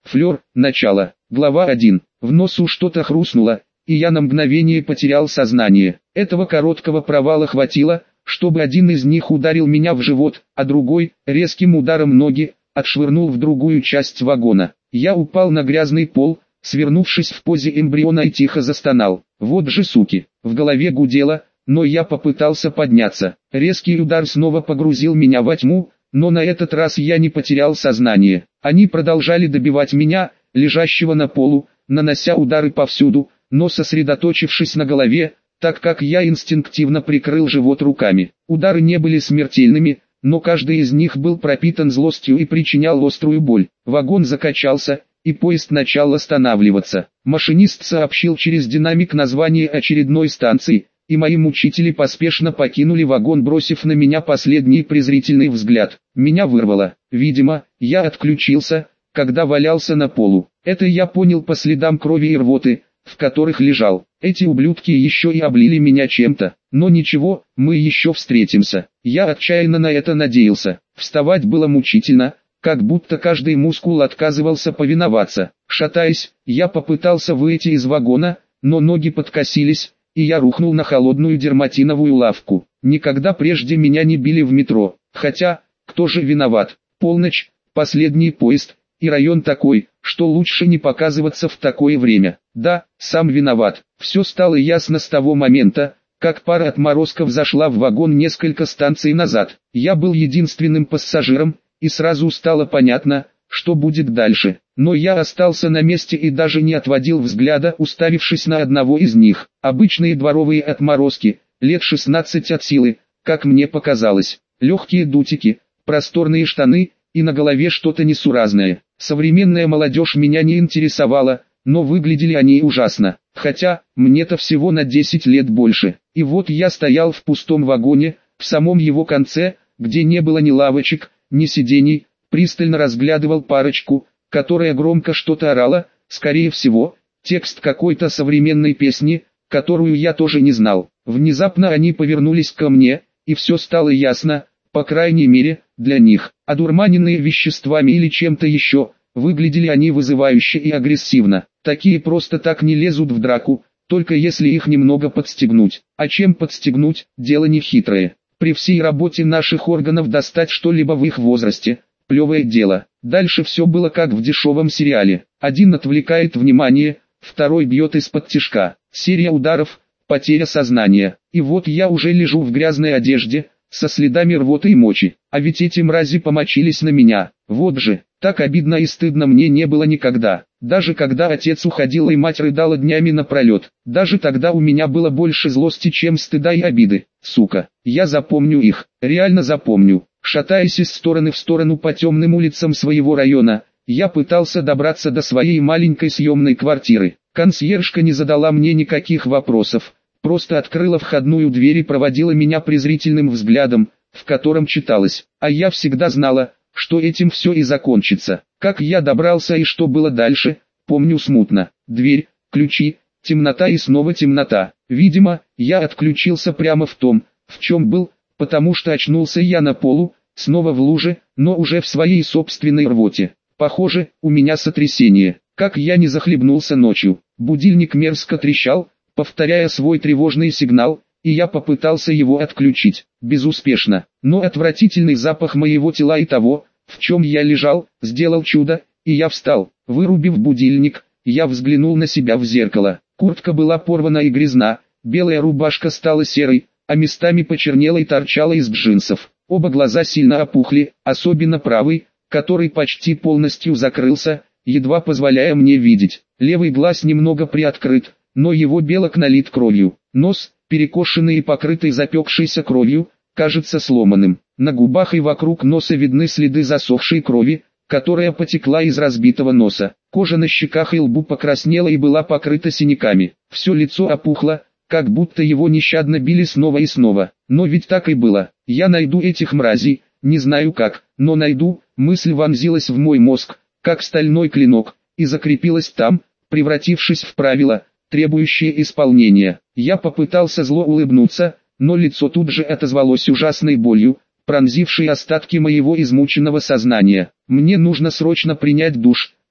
Флёр, начало. Глава 1. В носу что-то хрустнуло, и я на мгновение потерял сознание. Этого короткого провала хватило, чтобы один из них ударил меня в живот, а другой, резким ударом ноги, отшвырнул в другую часть вагона. Я упал на грязный пол, свернувшись в позе эмбриона, и тихо застонал. Вот же суки. В голове гудело, но я попытался подняться. Резкий удар снова погрузил меня во тьму, но на этот раз я не потерял сознание. Они продолжали добивать меня, лежащего на полу, нанося удары повсюду, но сосредоточившись на голове, так как я инстинктивно прикрыл живот руками. Удары не были смертельными, но каждый из них был пропитан злостью и причинял острую боль. Вагон закачался, и поезд начал останавливаться. Машинист сообщил через динамик название очередной станции, и мои мучители поспешно покинули вагон, бросив на меня последний презрительный взгляд. Меня вырвало. Видимо, я отключился, когда валялся на полу. Это я понял по следам крови и рвоты, в которых лежал. Эти ублюдки еще и облили меня чем-то. Но ничего, мы еще встретимся. Я отчаянно на это надеялся. Вставать было мучительно, как будто каждый мускул отказывался повиноваться. Шатаясь, я попытался выйти из вагона, но ноги подкосились, и я рухнул на холодную дерматиновую лавку. Никогда прежде меня не били в метро. Хотя, кто же виноват? Полночь, последний поезд, и район такой, что лучше не показываться в такое время. Да, сам виноват. Все стало ясно с того момента, как пара отморозков зашла в вагон несколько станций назад. Я был единственным пассажиром, и сразу стало понятно, что будет дальше. Но я остался на месте и даже не отводил взгляда, уставившись на одного из них. Обычные дворовые отморозки, лет 16 от силы, как мне показалось. Легкие дутики, просторные штаны, и на голове что-то несуразное. Современная молодежь меня не интересовала, но выглядели они ужасно. Хотя, мне-то всего на 10 лет больше. И вот я стоял в пустом вагоне, в самом его конце, где не было ни лавочек, ни сидений, пристально разглядывал парочку, которая громко что-то орала, скорее всего, текст какой-то современной песни, которую я тоже не знал. Внезапно они повернулись ко мне, и все стало ясно, по крайней мере, для них. Одурманенные веществами или чем-то еще, выглядели они вызывающе и агрессивно. Такие просто так не лезут в драку, только если их немного подстегнуть. А чем подстегнуть, дело не хитрое. При всей работе наших органов достать что-либо в их возрасте – плевое дело. Дальше все было как в дешевом сериале. Один отвлекает внимание, второй бьет из-под тишка. Серия ударов, потеря сознания. И вот я уже лежу в грязной одежде, со следами рвоты и мочи. А ведь эти мрази помочились на меня. Вот же, так обидно и стыдно мне не было никогда. Даже когда отец уходил и мать рыдала днями напролет. Даже тогда у меня было больше злости, чем стыда и обиды. Сука, я запомню их, реально запомню. Шатаясь из стороны в сторону по темным улицам своего района, я пытался добраться до своей маленькой съемной квартиры. Консьержка не задала мне никаких вопросов, просто открыла входную дверь и проводила меня презрительным взглядом, в котором читалось: «А я всегда знала, что этим все и закончится». Как я добрался и что было дальше, помню смутно. Дверь, ключи, темнота и снова темнота. Видимо, я отключился прямо в том, в чем был, потому что очнулся я на полу, снова в луже, но уже в своей собственной рвоте. Похоже, у меня сотрясение. Как я не захлебнулся ночью. Будильник мерзко трещал, повторяя свой тревожный сигнал, и я попытался его отключить. Безуспешно. Но отвратительный запах моего тела и того, в чем я лежал, сделал чудо, и я встал. Вырубив будильник, я взглянул на себя в зеркало. Куртка была порвана и грязна, белая рубашка стала серой, а местами почернела и торчала из джинсов. Оба глаза сильно опухли, особенно правый, который почти полностью закрылся, едва позволяя мне видеть. Левый глаз немного приоткрыт, но его белок налит кровью. Нос, перекошенный и покрытый запекшейся кровью, кажется сломанным. На губах и вокруг носа видны следы засохшей крови, которая потекла из разбитого носа. Кожа на щеках и лбу покраснела и была покрыта синяками. Все лицо опухло, как будто его нещадно били снова и снова. Но ведь так и было. Я найду этих мразей, не знаю как, но найду. Мысль вонзилась в мой мозг, как стальной клинок, и закрепилась там, превратившись в правило, требующее исполнения. Я попытался зло улыбнуться, но лицо тут же отозвалось ужасной болью, пронзившей остатки моего измученного сознания. Мне нужно срочно принять душ,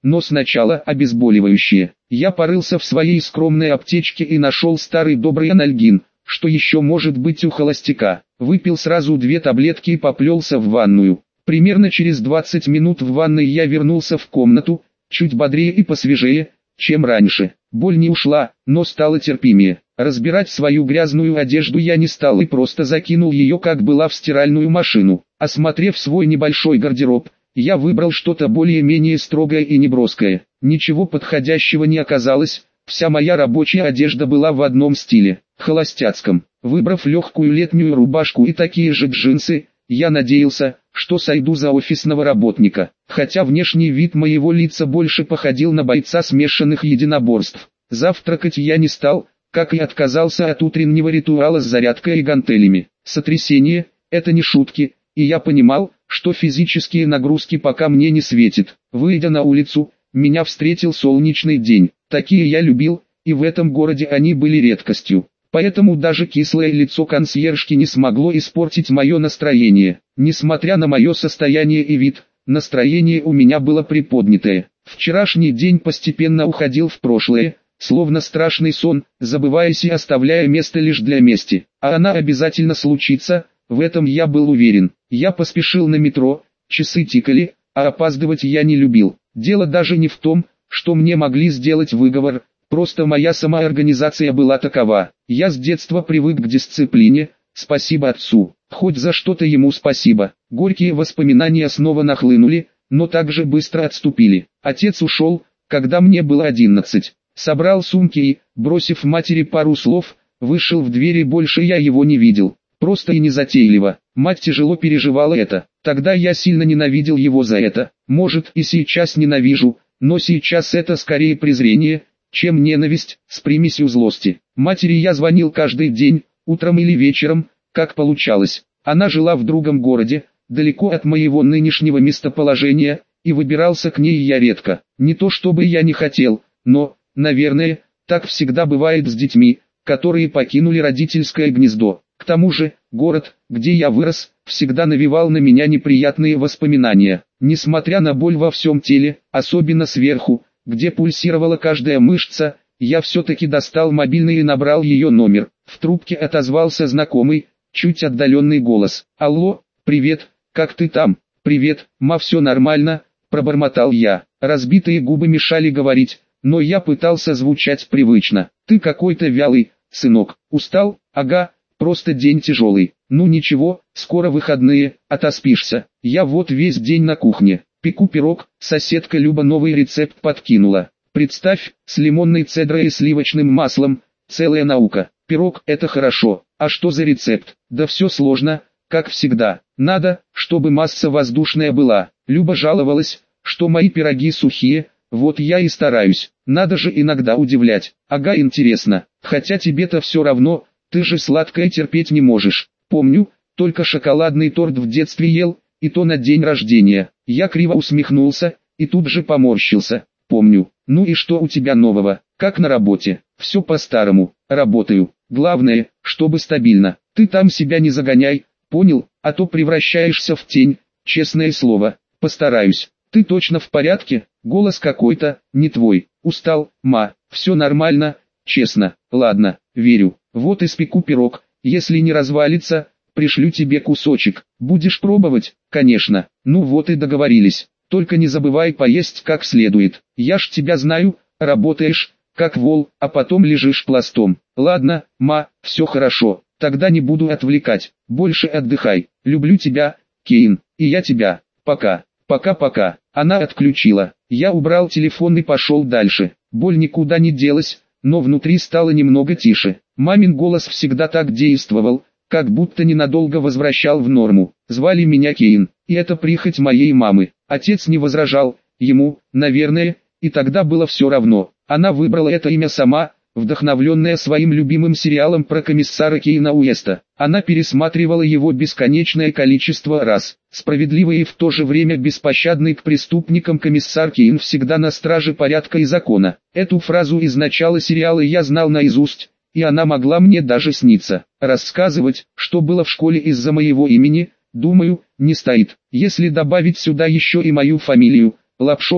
но сначала обезболивающее. Я порылся в своей скромной аптечке и нашел старый добрый анальгин, что еще может быть у холостяка. Выпил сразу 2 таблетки и поплелся в ванную. Примерно через 20 минут в ванной я вернулся в комнату, чуть бодрее и посвежее, чем раньше. Боль не ушла, но стала терпимее. Разбирать свою грязную одежду я не стал и просто закинул ее как была в стиральную машину. Осмотрев свой небольшой гардероб, я выбрал что-то более-менее строгое и неброское. Ничего подходящего не оказалось, вся моя рабочая одежда была в одном стиле, холостяцком. Выбрав легкую летнюю рубашку и такие же джинсы, я надеялся, что сойду за офисного работника, хотя внешний вид моего лица больше походил на бойца смешанных единоборств. Завтракать я не стал, как и отказался от утреннего ритуала с зарядкой и гантелями. Сотрясение – это не шутки, и я понимал, что физические нагрузки пока мне не светит. Выйдя на улицу, меня встретил солнечный день. Такие я любил, и в этом городе они были редкостью. Поэтому даже кислое лицо консьержки не смогло испортить мое настроение. Несмотря на мое состояние и вид, настроение у меня было приподнятое. Вчерашний день постепенно уходил в прошлое, словно страшный сон, забываясь и оставляя место лишь для мести. А она обязательно случится, в этом я был уверен. Я поспешил на метро, часы тикали, а опаздывать я не любил. Дело даже не в том, что мне могли сделать выговор, просто моя самоорганизация была такова. Я с детства привык к дисциплине, спасибо отцу, хоть за что-то ему спасибо. Горькие воспоминания снова нахлынули, но также быстро отступили. Отец ушел, когда мне было 11. Собрал сумки и, бросив матери пару слов, вышел в двери, больше я его не видел. Просто и незатейливо. Мать тяжело переживала это. Тогда я сильно ненавидел его за это. Может, и сейчас ненавижу, но сейчас это скорее презрение, чем ненависть, с примесью злости. Матери я звонил каждый день, утром или вечером, как получалось. Она жила в другом городе, далеко от моего нынешнего местоположения, и выбирался к ней я редко. Не то чтобы я не хотел, но, наверное, так всегда бывает с детьми, которые покинули родительское гнездо. К тому же, город, где я вырос, всегда навевал на меня неприятные воспоминания. Несмотря на боль во всем теле, особенно сверху, где пульсировала каждая мышца, я все-таки достал мобильный и набрал ее номер. В трубке отозвался знакомый, чуть отдаленный голос. «Алло, привет, как ты там?» «Привет, ма, все нормально», пробормотал я. Разбитые губы мешали говорить, но я пытался звучать привычно. «Ты какой-то вялый, сынок. Устал?» «Ага, просто день тяжелый. Ну ничего, скоро выходные, отоспишься. Я вот весь день на кухне. Пеку пирог, соседка Люба новый рецепт подкинула. Представь, с лимонной цедрой и сливочным маслом, целая наука. Пирог – это хорошо. А что за рецепт? Да все сложно, как всегда. Надо, чтобы масса воздушная была. Люба жаловалась, что мои пироги сухие, вот я и стараюсь. Надо же иногда удивлять. Ага, интересно. Хотя тебе-то все равно, ты же сладкое терпеть не можешь. Помню, только шоколадный торт в детстве ел, и то на день рождения. Я криво усмехнулся, и тут же поморщился. Помню. Ну и что у тебя нового? Как на работе? Все по-старому. Работаю. Главное, чтобы стабильно. Ты там себя не загоняй, понял? А то превращаешься в тень, честное слово. Постараюсь. Ты точно в порядке? Голос какой-то, не твой. Устал, ма. Все нормально, честно. Ладно, верю. Вот испеку пирог. Если не развалится, пришлю тебе кусочек. Будешь пробовать? Конечно. Ну вот и договорились. Только не забывай поесть как следует. Я ж тебя знаю, работаешь, как вол, а потом лежишь пластом. Ладно, ма, все хорошо. Тогда не буду отвлекать. Больше отдыхай. Люблю тебя, Кейн. И я тебя. Пока. Пока-пока. Она отключила. Я убрал телефон и пошел дальше. Боль никуда не делась, но внутри стало немного тише. Мамин голос всегда так действовал, как будто ненадолго возвращал в норму. Звали меня Кейн, и это прихоть моей мамы. Отец не возражал, ему, наверное, и тогда было все равно. Она выбрала это имя сама, вдохновленная своим любимым сериалом про комиссара Кейна Уэста. Она пересматривала его бесконечное количество раз. Справедливый и в то же время беспощадный к преступникам комиссар Кейн всегда на страже порядка и закона. Эту фразу из начала сериала я знал наизусть, и она могла мне даже сниться. Рассказывать, что было в школе из-за моего имени, думаю, не стоит. Если добавить сюда еще и мою фамилию, Лапшов,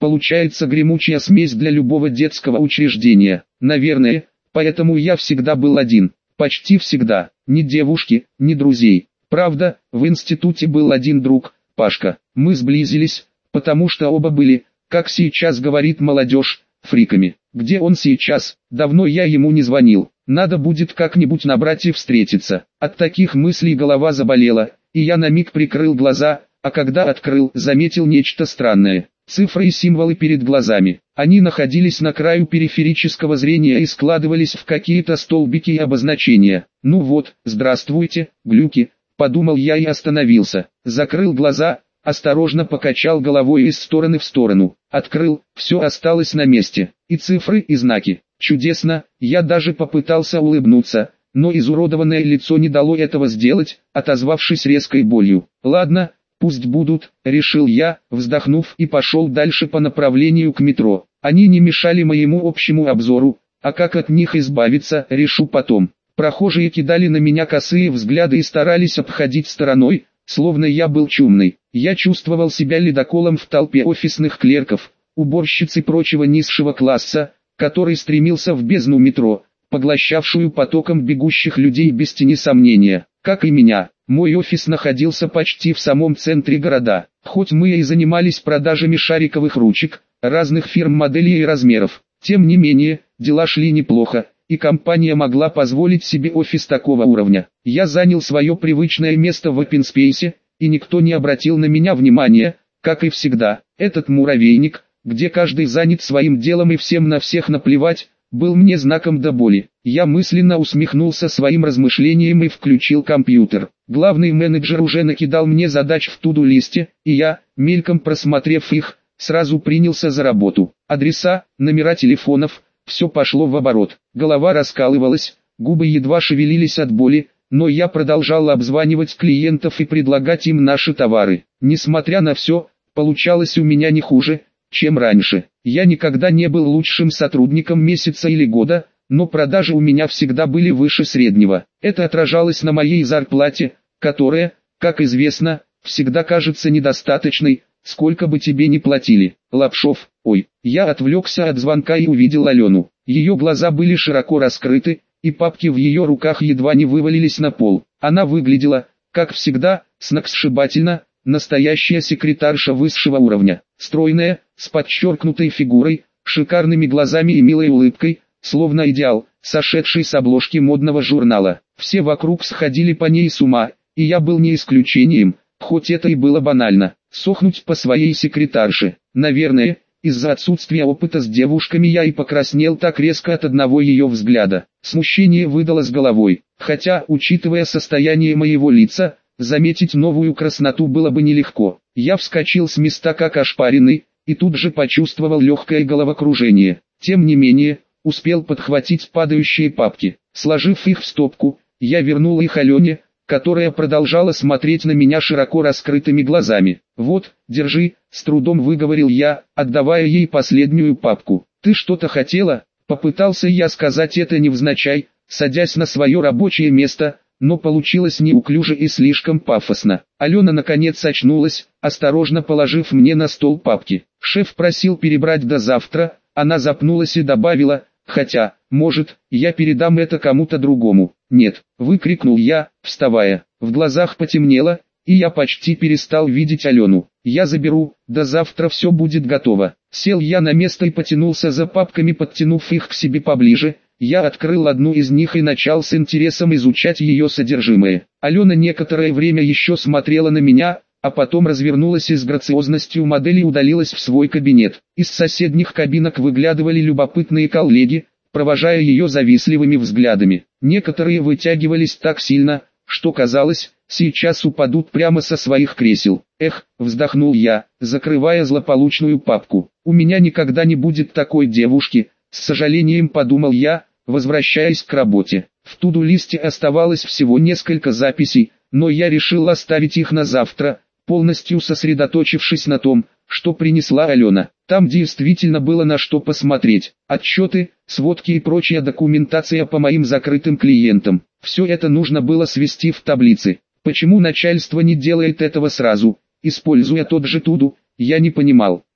Получается гремучая смесь для любого детского учреждения. Наверное, поэтому я всегда был один. Почти всегда. Ни девушки, ни друзей. Правда, в институте был один друг, Пашка. Мы сблизились, потому что оба были, как сейчас говорит молодежь, фриками. Где он сейчас? Давно я ему не звонил. Надо будет как-нибудь набрать и встретиться. От таких мыслей голова заболела, и я на миг прикрыл глаза, а когда открыл, заметил нечто странное. Цифры и символы перед глазами. Они находились на краю периферического зрения и складывались в какие-то столбики и обозначения. Ну вот, здравствуйте, глюки, подумал я и остановился. Закрыл глаза, осторожно покачал головой из стороны в сторону. Открыл, все осталось на месте. И цифры, и знаки. Чудесно, я даже попытался улыбнуться, но изуродованное лицо не дало этого сделать, отозвавшись резкой болью. Ладно, пусть будут, решил я, вздохнув и пошел дальше по направлению к метро. Они не мешали моему общему обзору, а как от них избавиться, решу потом. Прохожие кидали на меня косые взгляды и старались обходить стороной, словно я был чумный. Я чувствовал себя ледоколом в толпе офисных клерков, уборщиц и прочего низшего класса, который стремился в бездну метро, поглощавшую потоком бегущих людей без тени сомнения. Как и меня, мой офис находился почти в самом центре города. Хоть мы и занимались продажами шариковых ручек, разных фирм, моделей и размеров, тем не менее, дела шли неплохо, и компания могла позволить себе офис такого уровня. Я занял свое привычное место в опенспейсе, и никто не обратил на меня внимания, как и всегда. Этот муравейник, где каждый занят своим делом и всем на всех наплевать, был мне знаком до боли. Я мысленно усмехнулся своим размышлением и включил компьютер. Главный менеджер уже накидал мне задач в туду-листе, и я, мельком просмотрев их, сразу принялся за работу. Адреса, номера телефонов, все пошло в оборот. Голова раскалывалась, губы едва шевелились от боли, но я продолжал обзванивать клиентов и предлагать им наши товары. Несмотря на все, получалось у меня не хуже, чем раньше. Я никогда не был лучшим сотрудником месяца или года, но продажи у меня всегда были выше среднего. Это отражалось на моей зарплате, которая, как известно, всегда кажется недостаточной, сколько бы тебе ни платили. Лапшов, ой, я отвлекся от звонка и увидел Алену. Ее глаза были широко раскрыты, и папки в ее руках едва не вывалились на пол. Она выглядела, как всегда, сногсшибательно, настоящая секретарша высшего уровня. Стройная, с подчеркнутой фигурой, шикарными глазами и милой улыбкой, словно идеал, сошедший с обложки модного журнала. Все вокруг сходили по ней с ума, и я был не исключением, хоть это и было банально. Сохнуть по своей секретарше. Наверное, из-за отсутствия опыта с девушками я и покраснел так резко от одного ее взгляда. Смущение выдало с головой, хотя, учитывая состояние моего лица, заметить новую красноту было бы нелегко. Я вскочил с места как ошпаренный, и тут же почувствовал легкое головокружение. Тем не менее, успел подхватить падающие папки. Сложив их в стопку, я вернул их Алене, которая продолжала смотреть на меня широко раскрытыми глазами. «Вот, держи», — с трудом выговорил я, отдавая ей последнюю папку. «Ты что-то хотела?» Попытался я сказать это невзначай, садясь на свое рабочее место, но получилось неуклюже и слишком пафосно. Алена наконец очнулась, осторожно положив мне на стол папки. «Шеф просил перебрать до завтра», она запнулась и добавила, «хотя, может, я передам это кому-то другому». «Нет», — выкрикнул я, вставая. В глазах потемнело, и я почти перестал видеть Алену. «Я заберу, до завтра все будет готово». Сел я на место и потянулся за папками, подтянув их к себе поближе. Я открыл одну из них и начал с интересом изучать ее содержимое. Алена некоторое время еще смотрела на меня, а потом развернулась и с грациозностью модели удалилась в свой кабинет. Из соседних кабинок выглядывали любопытные коллеги, провожая ее завистливыми взглядами. Некоторые вытягивались так сильно, что казалось, сейчас упадут прямо со своих кресел. «Эх», — вздохнул я, закрывая злополучную папку. «У меня никогда не будет такой девушки», — с сожалением подумал я, возвращаясь к работе. В туду-листе оставалось всего несколько записей, но я решил оставить их на завтра, полностью сосредоточившись на том, что принесла Алена. Там действительно было на что посмотреть. Отчеты, сводки и прочая документация по моим закрытым клиентам. Все это нужно было свести в таблицы. Почему начальство не делает этого сразу, используя тот же туду, я не понимал.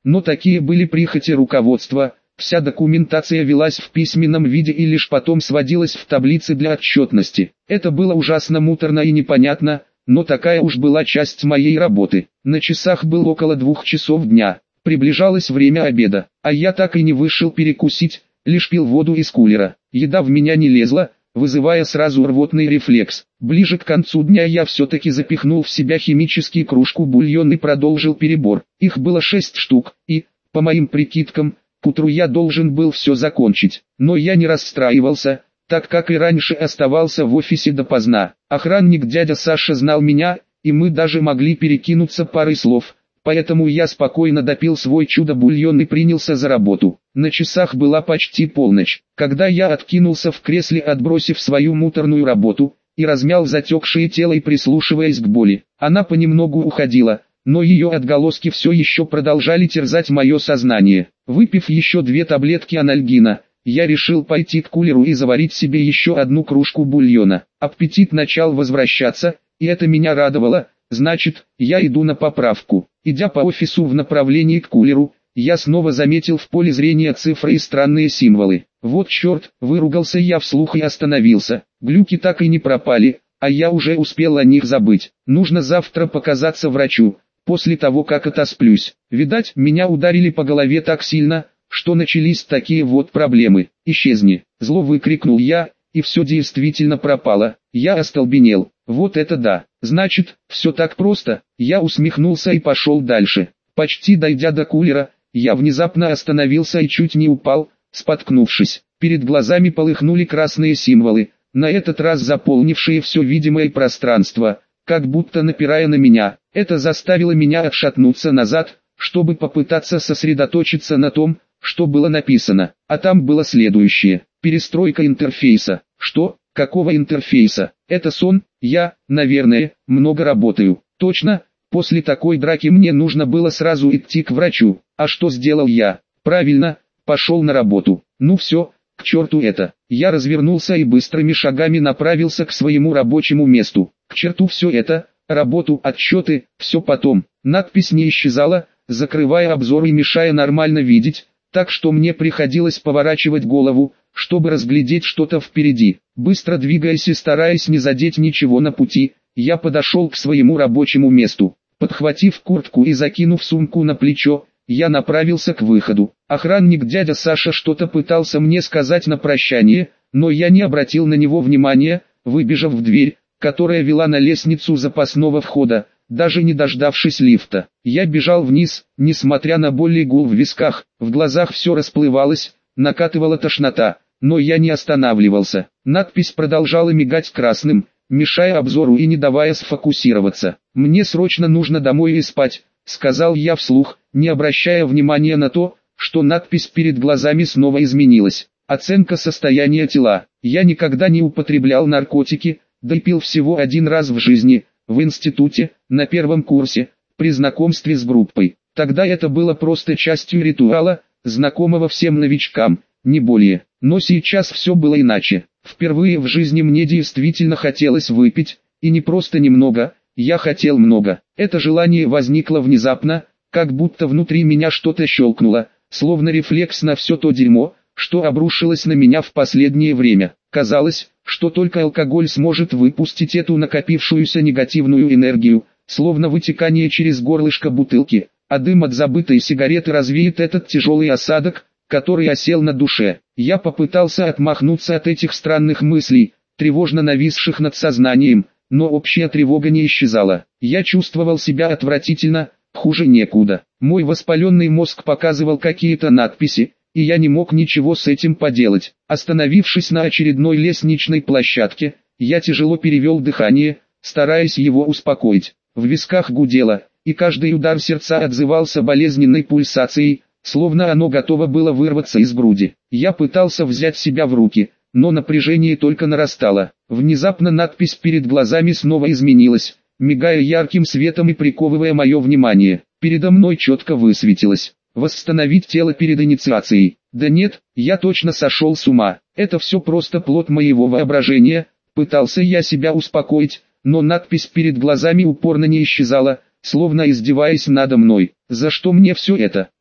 Но такие были прихоти руководства. Вся документация велась в письменном виде и лишь потом сводилась в таблицы для отчетности. Это было ужасно муторно и непонятно, но такая уж была часть моей работы. На часах было около 2 часов дня. Приближалось время обеда, а я так и не вышел перекусить, лишь пил воду из кулера. Еда в меня не лезла, вызывая сразу рвотный рефлекс. Ближе к концу дня я все-таки запихнул в себя химический кружку бульон и продолжил перебор. Их было 6 штук, и, по моим прикидкам, к утру я должен был все закончить. Но я не расстраивался, так как и раньше оставался в офисе допоздна. Охранник дядя Саша знал меня, и мы даже могли перекинуться парой слов. Поэтому я спокойно допил свой чудо-бульон и принялся за работу. На часах была почти полночь, когда я откинулся в кресле, отбросив свою муторную работу, и размял затекшее тело и прислушиваясь к боли. Она понемногу уходила, но ее отголоски все еще продолжали терзать мое сознание. Выпив еще 2 таблетки анальгина, я решил пойти к кулеру и заварить себе еще 1 кружку бульона. Аппетит начал возвращаться, и это меня радовало. Значит, я иду на поправку. Идя по офису в направлении к кулеру, я снова заметил в поле зрения цифры и странные символы. Вот черт, выругался я вслух и остановился. Глюки так и не пропали, а я уже успел о них забыть. Нужно завтра показаться врачу, после того как отосплюсь. Видать, меня ударили по голове так сильно, что начались такие вот проблемы. Исчезни, зло выкрикнул я, и все действительно пропало. Я остолбенел. Вот это да. Значит, все так просто. Я усмехнулся и пошел дальше. Почти дойдя до кулера, я внезапно остановился и чуть не упал, споткнувшись. Перед глазами полыхнули красные символы, на этот раз заполнившие все видимое пространство, как будто напирая на меня. Это заставило меня отшатнуться назад, чтобы попытаться сосредоточиться на том, что было написано. А там было следующее: перестройка интерфейса. Что? Какого интерфейса? Это сон? Я, наверное, много работаю. Точно, после такой драки мне нужно было сразу идти к врачу. А что сделал я? Правильно, пошел на работу. Ну все, к черту это. Я развернулся и быстрыми шагами направился к своему рабочему месту. К черту все это, работу, отчеты, все потом. Надпись не исчезала, закрывая обзор и мешая нормально видеть, так что мне приходилось поворачивать голову, чтобы разглядеть что-то впереди. Быстро двигаясь и стараясь не задеть ничего на пути, я подошел к своему рабочему месту. Подхватив куртку и закинув сумку на плечо, я направился к выходу. Охранник дядя Саша что-то пытался мне сказать на прощание, но я не обратил на него внимания, выбежав в дверь, которая вела на лестницу запасного входа. Даже не дождавшись лифта, я бежал вниз, несмотря на боль и гул в висках, в глазах все расплывалось, накатывала тошнота, но я не останавливался. Надпись продолжала мигать красным, мешая обзору и не давая сфокусироваться. «Мне срочно нужно домой и спать», — сказал я вслух, не обращая внимания на то, что надпись перед глазами снова изменилась. Оценка состояния тела. Я никогда не употреблял наркотики, да и пил всего 1 раз в жизни, в институте, на 1-м курсе, при знакомстве с группой. Тогда это было просто частью ритуала, знакомого всем новичкам, не более. Но сейчас все было иначе. Впервые в жизни мне действительно хотелось выпить, и не просто немного, я хотел много. Это желание возникло внезапно, как будто внутри меня что-то щелкнуло, словно рефлекс на все то дерьмо, что обрушилось на меня в последнее время. Казалось, что только алкоголь сможет выпустить эту накопившуюся негативную энергию, словно вытекание через горлышко бутылки, а дым от забытой сигареты развеет этот тяжелый осадок, который осел на душе. Я попытался отмахнуться от этих странных мыслей, тревожно нависших над сознанием, но общая тревога не исчезала. Я чувствовал себя отвратительно, хуже некуда. Мой воспаленный мозг показывал какие-то надписи, и я не мог ничего с этим поделать. Остановившись на очередной лестничной площадке, я тяжело перевел дыхание, стараясь его успокоить. В висках гудело, и каждый удар сердца отзывался болезненной пульсацией, словно оно готово было вырваться из груди. Я пытался взять себя в руки, но напряжение только нарастало. Внезапно надпись перед глазами снова изменилась, мигая ярким светом и приковывая мое внимание. Передо мной четко высветилось: восстановить тело перед инициацией. Да нет, я точно сошел с ума. Это все просто плод моего воображения. Пытался я себя успокоить, но надпись перед глазами упорно не исчезала, словно издеваясь надо мной. За что мне все это?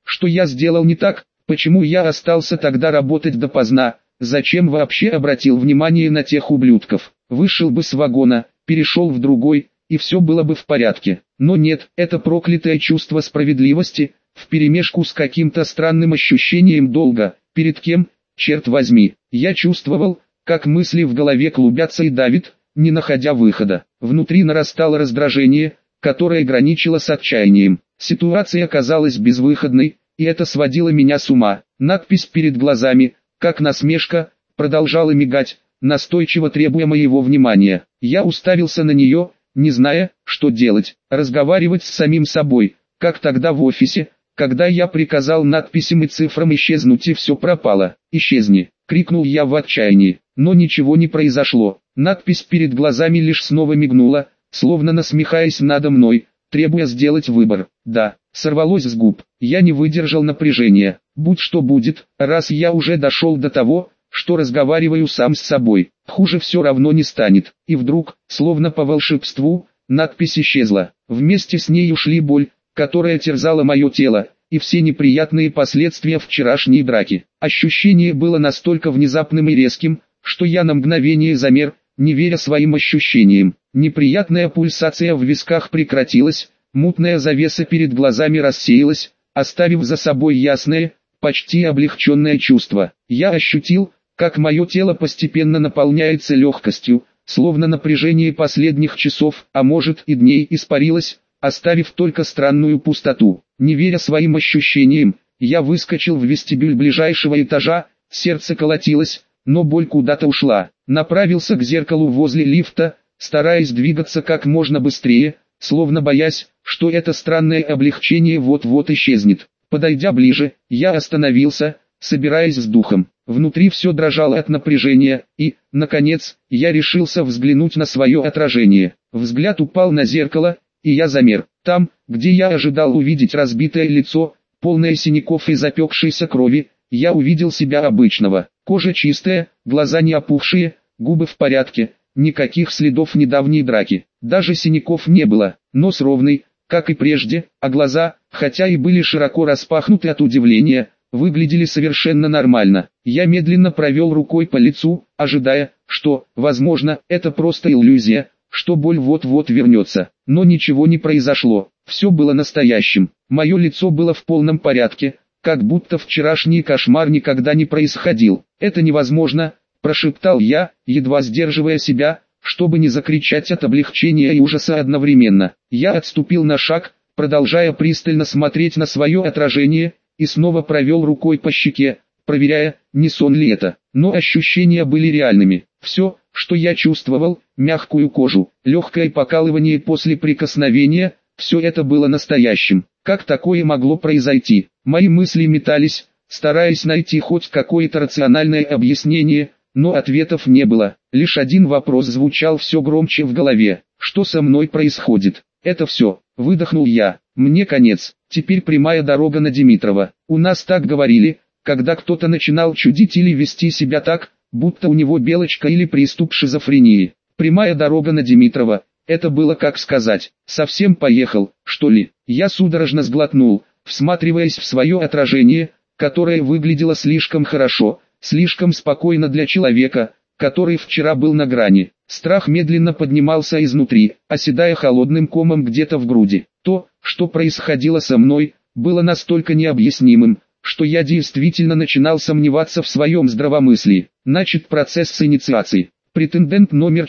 Что я сделал не так? Почему я остался тогда работать допоздна? Зачем вообще обратил внимание на тех ублюдков? Вышел бы с вагона, перешел в другой, и все было бы в порядке. Но нет, это проклятое чувство справедливости, вперемешку с каким-то странным ощущением долга. Перед кем? Черт возьми. Я чувствовал, как мысли в голове клубятся и давит, не находя выхода. Внутри нарастало раздражение, которое граничило с отчаянием. Ситуация казалась безвыходной, и это сводило меня с ума. Надпись перед глазами, как насмешка, продолжала мигать, настойчиво требуя моего внимания. Я уставился на нее, не зная, что делать. Разговаривать с самим собой, как тогда в офисе, когда я приказал надписям и цифрам исчезнуть, и все пропало. «Исчезни!» — крикнул я в отчаянии. Но ничего не произошло. Надпись перед глазами лишь снова мигнула, словно насмехаясь надо мной, требуя сделать выбор. Да, сорвалось с губ. Я не выдержал напряжения. Будь что будет, раз я уже дошел до того, что разговариваю сам с собой, хуже все равно не станет. И вдруг, словно по волшебству, надпись исчезла. Вместе с ней ушли боль, которая терзала мое тело, и все неприятные последствия вчерашней драки. Ощущение было настолько внезапным и резким, что я на мгновение замер, не веря своим ощущениям. Неприятная пульсация в висках прекратилась, мутная завеса перед глазами рассеялась, оставив за собой ясное, почти облегченное чувство. Я ощутил, как мое тело постепенно наполняется легкостью, словно напряжение последних часов, а может и дней, испарилось, оставив только странную пустоту. Не веря своим ощущениям, я выскочил в вестибюль ближайшего этажа, сердце колотилось, но боль куда-то ушла. Направился к зеркалу возле лифта, стараясь двигаться как можно быстрее, словно боясь, что это странное облегчение вот-вот исчезнет. Подойдя ближе, я остановился, собираясь с духом. Внутри все дрожало от напряжения, и, наконец, я решился взглянуть на свое отражение. Взгляд упал на зеркало, и я замер. Там, где я ожидал увидеть разбитое лицо, полное синяков и запекшейся крови, я увидел себя обычного. Кожа чистая, глаза не опухшие, губы в порядке, никаких следов недавней драки. Даже синяков не было, нос ровный, как и прежде, а глаза, хотя и были широко распахнуты от удивления, выглядели совершенно нормально. Я медленно провел рукой по лицу, ожидая, что, возможно, это просто иллюзия, что боль вот-вот вернется. Но ничего не произошло, все было настоящим. Мое лицо было в полном порядке, как будто вчерашний кошмар никогда не происходил. «Это невозможно», – прошептал я, едва сдерживая себя, чтобы не закричать от облегчения и ужаса одновременно. Я отступил на шаг, продолжая пристально смотреть на свое отражение, и снова провел рукой по щеке, проверяя, не сон ли это. Но ощущения были реальными. Все, что я чувствовал, мягкую кожу, легкое покалывание после прикосновения, все это было настоящим. Как такое могло произойти? Мои мысли метались, стараясь найти хоть какое-то рациональное объяснение, но ответов не было. Лишь один вопрос звучал все громче в голове. Что со мной происходит? Это все. Выдохнул я. Мне конец. Теперь прямая дорога на Димитрова. У нас так говорили, когда кто-то начинал чудить или вести себя так, будто у него белочка или приступ шизофрении. Прямая дорога на Димитрова. Это было как сказать. Совсем поехал, что ли? Я судорожно сглотнул, всматриваясь в свое отражение, которое выглядело слишком хорошо, слишком спокойно для человека, который вчера был на грани. Страх медленно поднимался изнутри, оседая холодным комом где-то в груди. То, что происходило со мной, было настолько необъяснимым, что я действительно начинал сомневаться в своем здравомыслии. Начат процесс с инициации. Претендент номер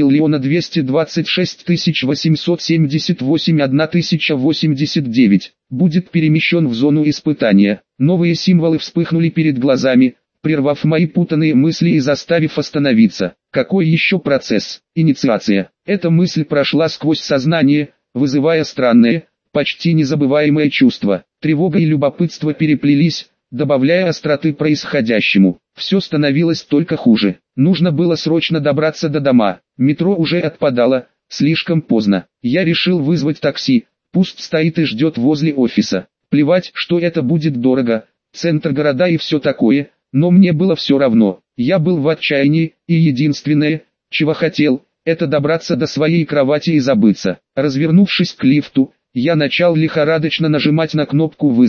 4 226 878 1089 будет перемещен в зону испытания. Новые символы вспыхнули перед глазами, прервав мои путанные мысли и заставив остановиться. Какой еще процесс? Инициация. Эта мысль прошла сквозь сознание, вызывая странное, почти незабываемое чувство. Тревога и любопытство переплелись, добавляя остроты происходящему. Все становилось только хуже. Нужно было срочно добраться до дома. Метро уже отпадало, слишком поздно. Я решил вызвать такси, пусть стоит и ждет возле офиса. Плевать, что это будет дорого, центр города и все такое, но мне было все равно. Я был в отчаянии, и единственное, чего хотел, это добраться до своей кровати и забыться. Развернувшись к лифту, я начал лихорадочно нажимать на кнопку вызова,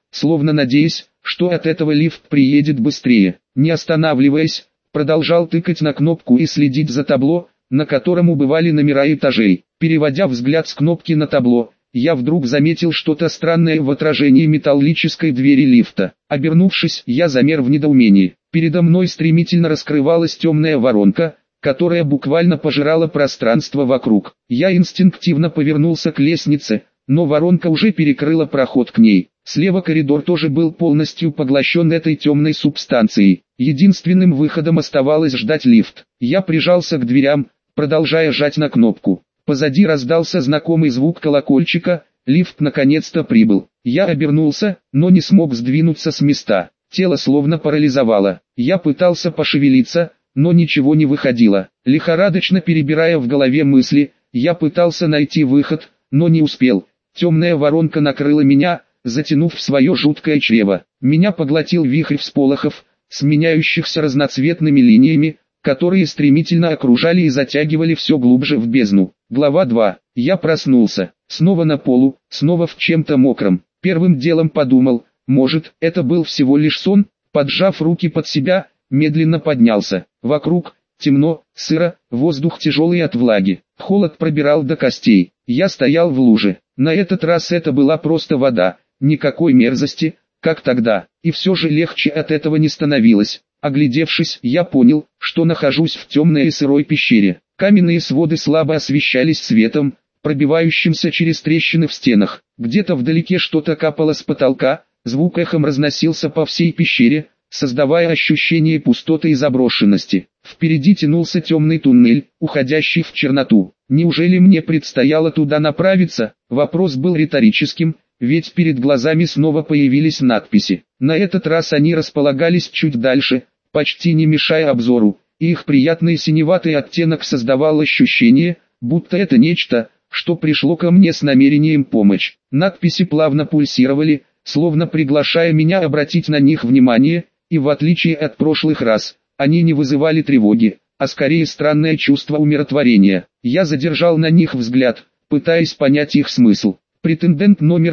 словно надеясь, что от этого лифт приедет быстрее. Не останавливаясь, продолжал тыкать на кнопку и следить за табло, на котором убывали номера этажей. Переводя взгляд с кнопки на табло, я вдруг заметил что-то странное в отражении металлической двери лифта. Обернувшись, я замер в недоумении. Передо мной стремительно раскрывалась темная воронка, которая буквально пожирала пространство вокруг. Я инстинктивно повернулся к лестнице, но воронка уже перекрыла проход к ней. Слева коридор тоже был полностью поглощен этой темной субстанцией. Единственным выходом оставалось ждать лифт. Я прижался к дверям, продолжая жать на кнопку. Позади раздался знакомый звук колокольчика, лифт наконец-то прибыл. Я обернулся, но не смог сдвинуться с места. Тело словно парализовало. Я пытался пошевелиться, но ничего не выходило. Лихорадочно перебирая в голове мысли, я пытался найти выход, но не успел. Темная воронка накрыла меня, затянув в свое жуткое чрево. Меня поглотил вихрь всполохов, сменяющихся разноцветными линиями, которые стремительно окружали и затягивали все глубже в бездну. Глава 2. Я проснулся. Снова на полу, снова в чем-то мокром. Первым делом подумал, может, это был всего лишь сон. Поджав руки под себя, медленно поднялся. Вокруг темно, сыро, воздух тяжелый от влаги. Холод пробирал до костей. Я стоял в луже. На этот раз это была просто вода, никакой мерзости, как тогда. И все же легче от этого не становилось. Оглядевшись, я понял, что нахожусь в темной и сырой пещере. Каменные своды слабо освещались светом, пробивающимся через трещины в стенах. Где-то вдалеке что-то капало с потолка, звук эхом разносился по всей пещере, создавая ощущение пустоты и заброшенности. Впереди тянулся темный туннель, уходящий в черноту. Неужели мне предстояло туда направиться? Вопрос был риторическим, ведь перед глазами снова появились надписи. На этот раз они располагались чуть дальше, почти не мешая обзору, и их приятный синеватый оттенок создавал ощущение, будто это нечто, что пришло ко мне с намерением помочь. Надписи плавно пульсировали, словно приглашая меня обратить на них внимание, и в отличие от прошлых раз, они не вызывали тревоги, а скорее странное чувство умиротворения. Я задержал на них взгляд, пытаясь понять их смысл. Претендент номер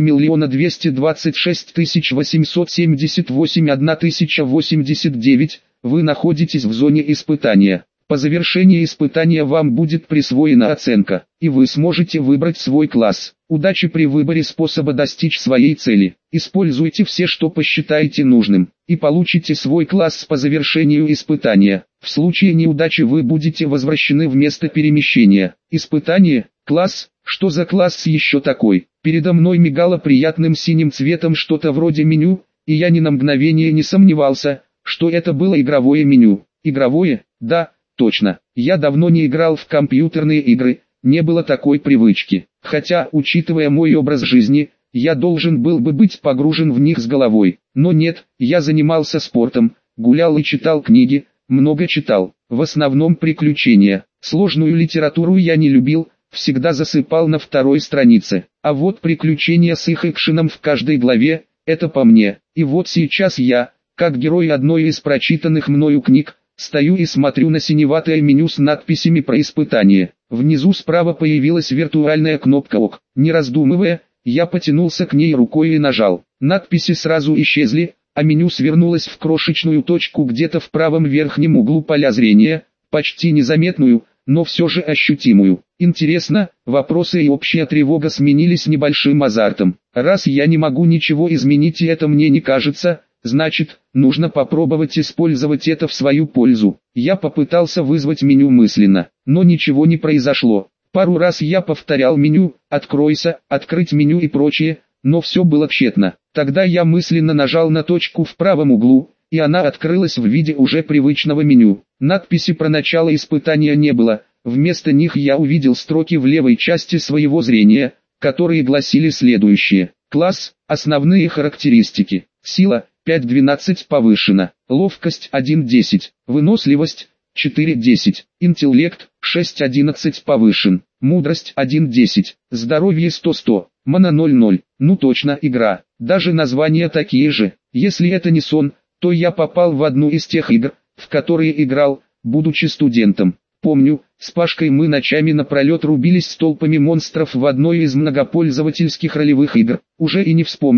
4 226 878 1089, вы находитесь в зоне испытания. По завершении испытания вам будет присвоена оценка, и вы сможете выбрать свой класс. Удачи при выборе способа достичь своей цели. Используйте все, что посчитаете нужным, и получите свой класс по завершению испытания. В случае неудачи вы будете возвращены в место перемещения. Испытание, класс, что за класс еще такой? Передо мной мигало приятным синим цветом что-то вроде меню, и я ни на мгновение не сомневался, что это было игровое меню. Игровое? Да. Точно, я давно не играл в компьютерные игры, не было такой привычки. Хотя, учитывая мой образ жизни, я должен был бы быть погружен в них с головой. Но нет, я занимался спортом, гулял и читал книги, много читал. В основном приключения. Сложную литературу я не любил, всегда засыпал на второй странице. А вот приключения с их экшеном в каждой главе, это по мне. И вот сейчас я, как герой одной из прочитанных мною книг, стою и смотрю на синеватое меню с надписями про испытание. Внизу справа появилась виртуальная кнопка ОК. Не раздумывая, я потянулся к ней рукой и нажал. Надписи сразу исчезли, а меню свернулось в крошечную точку где-то в правом верхнем углу поля зрения, почти незаметную, но все же ощутимую. Интересно, вопросы и общая тревога сменились небольшим азартом. Раз я не могу ничего изменить и это мне не кажется, значит, нужно попробовать использовать это в свою пользу. Я попытался вызвать меню мысленно, но ничего не произошло. Пару раз я повторял меню, откройся, открыть меню и прочее, но все было тщетно. Тогда я мысленно нажал на точку в правом углу, и она открылась в виде уже привычного меню. Надписи про начало испытания не было, вместо них я увидел строки в левой части своего зрения, которые гласили следующее. Класс, основные характеристики, сила, 5-12 повышена, ловкость 1-10, выносливость 4-10, интеллект 6-11 повышен, мудрость 1-10, здоровье 100-100, мана 0-0, ну точно игра, даже названия такие же. Если это не сон, то я попал в одну из тех игр, в которые играл, будучи студентом. Помню, с Пашкой мы ночами напролет рубились с толпами монстров в одной из многопользовательских ролевых игр, уже и не вспомню,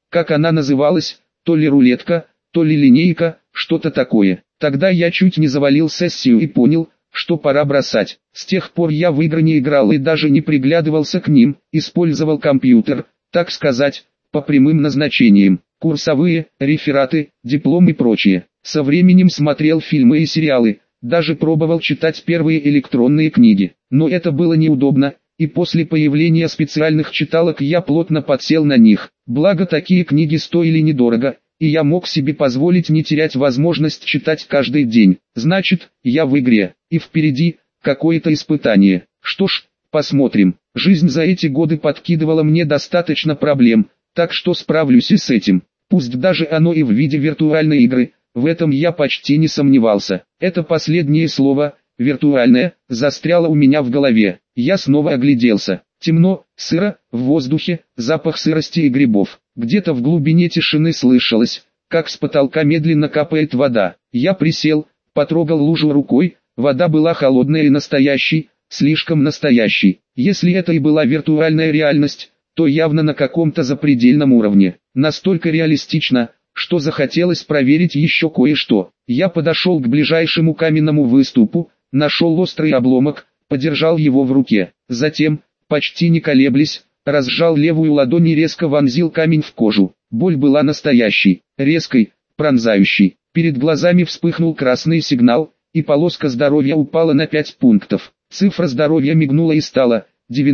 как она называлась, то ли рулетка, то ли линейка, что-то такое. Тогда я чуть не завалил сессию и понял, что пора бросать. С тех пор я в игры не играл и даже не приглядывался к ним, использовал компьютер, так сказать, по прямым назначениям. Курсовые, рефераты, диплом и прочее. Со временем смотрел фильмы и сериалы, даже пробовал читать первые электронные книги. Но это было неудобно, и после появления специальных читалок я плотно подсел на них. Благо такие книги стоили недорого, и я мог себе позволить не терять возможность читать каждый день. Значит, я в игре, и впереди какое-то испытание. Что ж, посмотрим. Жизнь за эти годы подкидывала мне достаточно проблем, так что справлюсь и с этим. Пусть даже оно и в виде виртуальной игры, в этом я почти не сомневался. Это последнее слово, виртуальное, застряло у меня в голове. Я снова огляделся. Темно, сыро, в воздухе, запах сырости и грибов. Где-то в глубине тишины слышалось, как с потолка медленно капает вода. Я присел, потрогал лужу рукой, вода была холодная и настоящей, слишком настоящей. Если это и была виртуальная реальность, то явно на каком-то запредельном уровне. Настолько реалистично, что захотелось проверить еще кое-что. Я подошел к ближайшему каменному выступу, нашел острый обломок, подержал его в руке. Затем, почти не колеблясь, разжал левую ладонь и резко вонзил камень в кожу. Боль была настоящей, резкой, пронзающей. Перед глазами вспыхнул красный сигнал, и полоска здоровья упала на 5 пунктов. Цифра здоровья мигнула и стала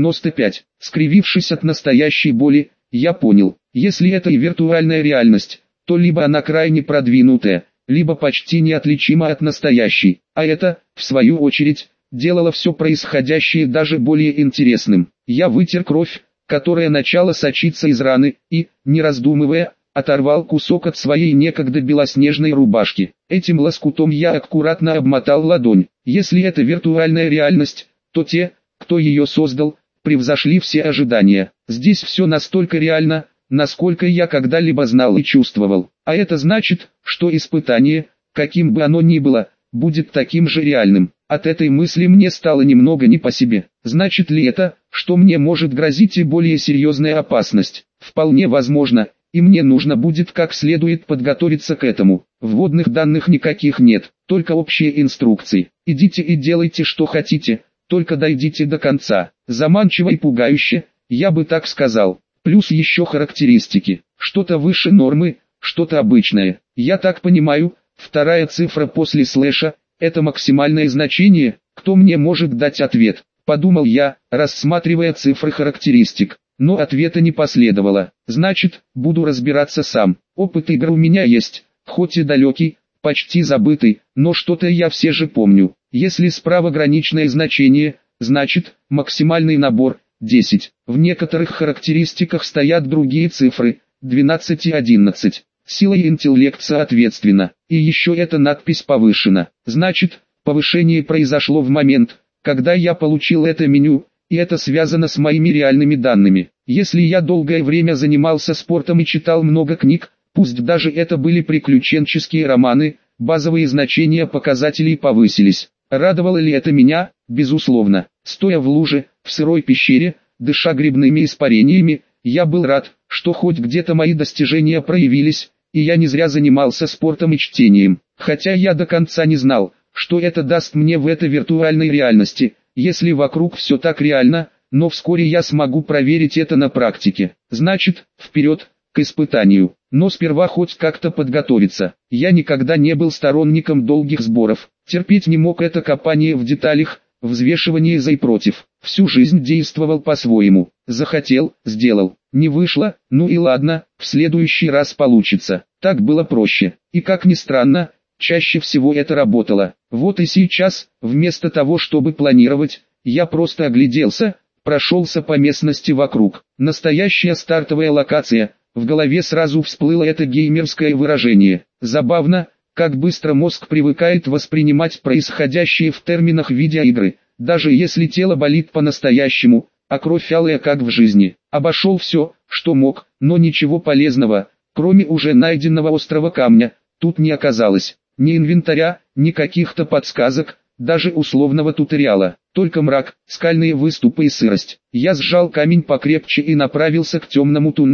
95. Скривившись от настоящей боли, я понял, если это и виртуальная реальность, то либо она крайне продвинутая, либо почти неотличима от настоящей. А это, в свою очередь, делало все происходящее даже более интересным. Я вытер кровь, которая начала сочиться из раны, и, не раздумывая, оторвал кусок от своей некогда белоснежной рубашки. Этим лоскутом я аккуратно обмотал ладонь. Если это виртуальная реальность, то те, кто ее создал, превзошли все ожидания. Здесь все настолько реально, насколько я когда-либо знал и чувствовал. А это значит, что испытание, каким бы оно ни было, будет таким же реальным. От этой мысли мне стало немного не по себе. Значит ли это, что мне может грозить и более серьезная опасность? Вполне возможно, и мне нужно будет как следует подготовиться к этому. Вводных данных никаких нет, только общие инструкции. Идите и делайте что хотите, только дойдите до конца. Заманчиво и пугающе, я бы так сказал. Плюс еще характеристики. Что-то выше нормы, что-то обычное. Я так понимаю, вторая цифра после слэша – это максимальное значение. Кто мне может дать ответ? Подумал я, рассматривая цифры характеристик. Но ответа не последовало. Значит, буду разбираться сам. Опыт игр у меня есть, хоть и далекий, почти забытый, но что-то я все же помню. Если справа граничное значение, значит, максимальный набор – 10. В некоторых характеристиках стоят другие цифры, 12 и 11. Сила и интеллект соответственно. И еще эта надпись повышена. Значит, повышение произошло в момент, когда я получил это меню, и это связано с моими реальными данными. Если я долгое время занимался спортом и читал много книг, пусть даже это были приключенческие романы, базовые значения показателей повысились. Радовало ли это меня? Безусловно. Стоя в луже, в сырой пещере, дыша грибными испарениями, я был рад, что хоть где-то мои достижения проявились, и я не зря занимался спортом и чтением. Хотя я до конца не знал, что это даст мне в этой виртуальной реальности, если вокруг все так реально, но вскоре я смогу проверить это на практике. Значит, вперед, к испытанию. Но сперва хоть как-то подготовиться. Я никогда не был сторонником долгих сборов. Терпеть не мог это копание в деталях, взвешивание за и против. Всю жизнь действовал по-своему. Захотел, сделал. Не вышло, ну и ладно, в следующий раз получится. Так было проще. И как ни странно, чаще всего это работало. Вот и сейчас, вместо того чтобы планировать, я просто огляделся, прошелся по местности вокруг. Настоящая стартовая локация. В голове сразу всплыло это геймерское выражение. Забавно, как быстро мозг привыкает воспринимать происходящее в терминах видеоигры, даже если тело болит по-настоящему, а кровь алая как в жизни. Обошел все, что мог, но ничего полезного, кроме уже найденного острого камня, тут не оказалось. Ни инвентаря, ни каких-то подсказок, даже условного туториала. Только мрак, скальные выступы и сырость. Я сжал камень покрепче и направился к темному туннелю.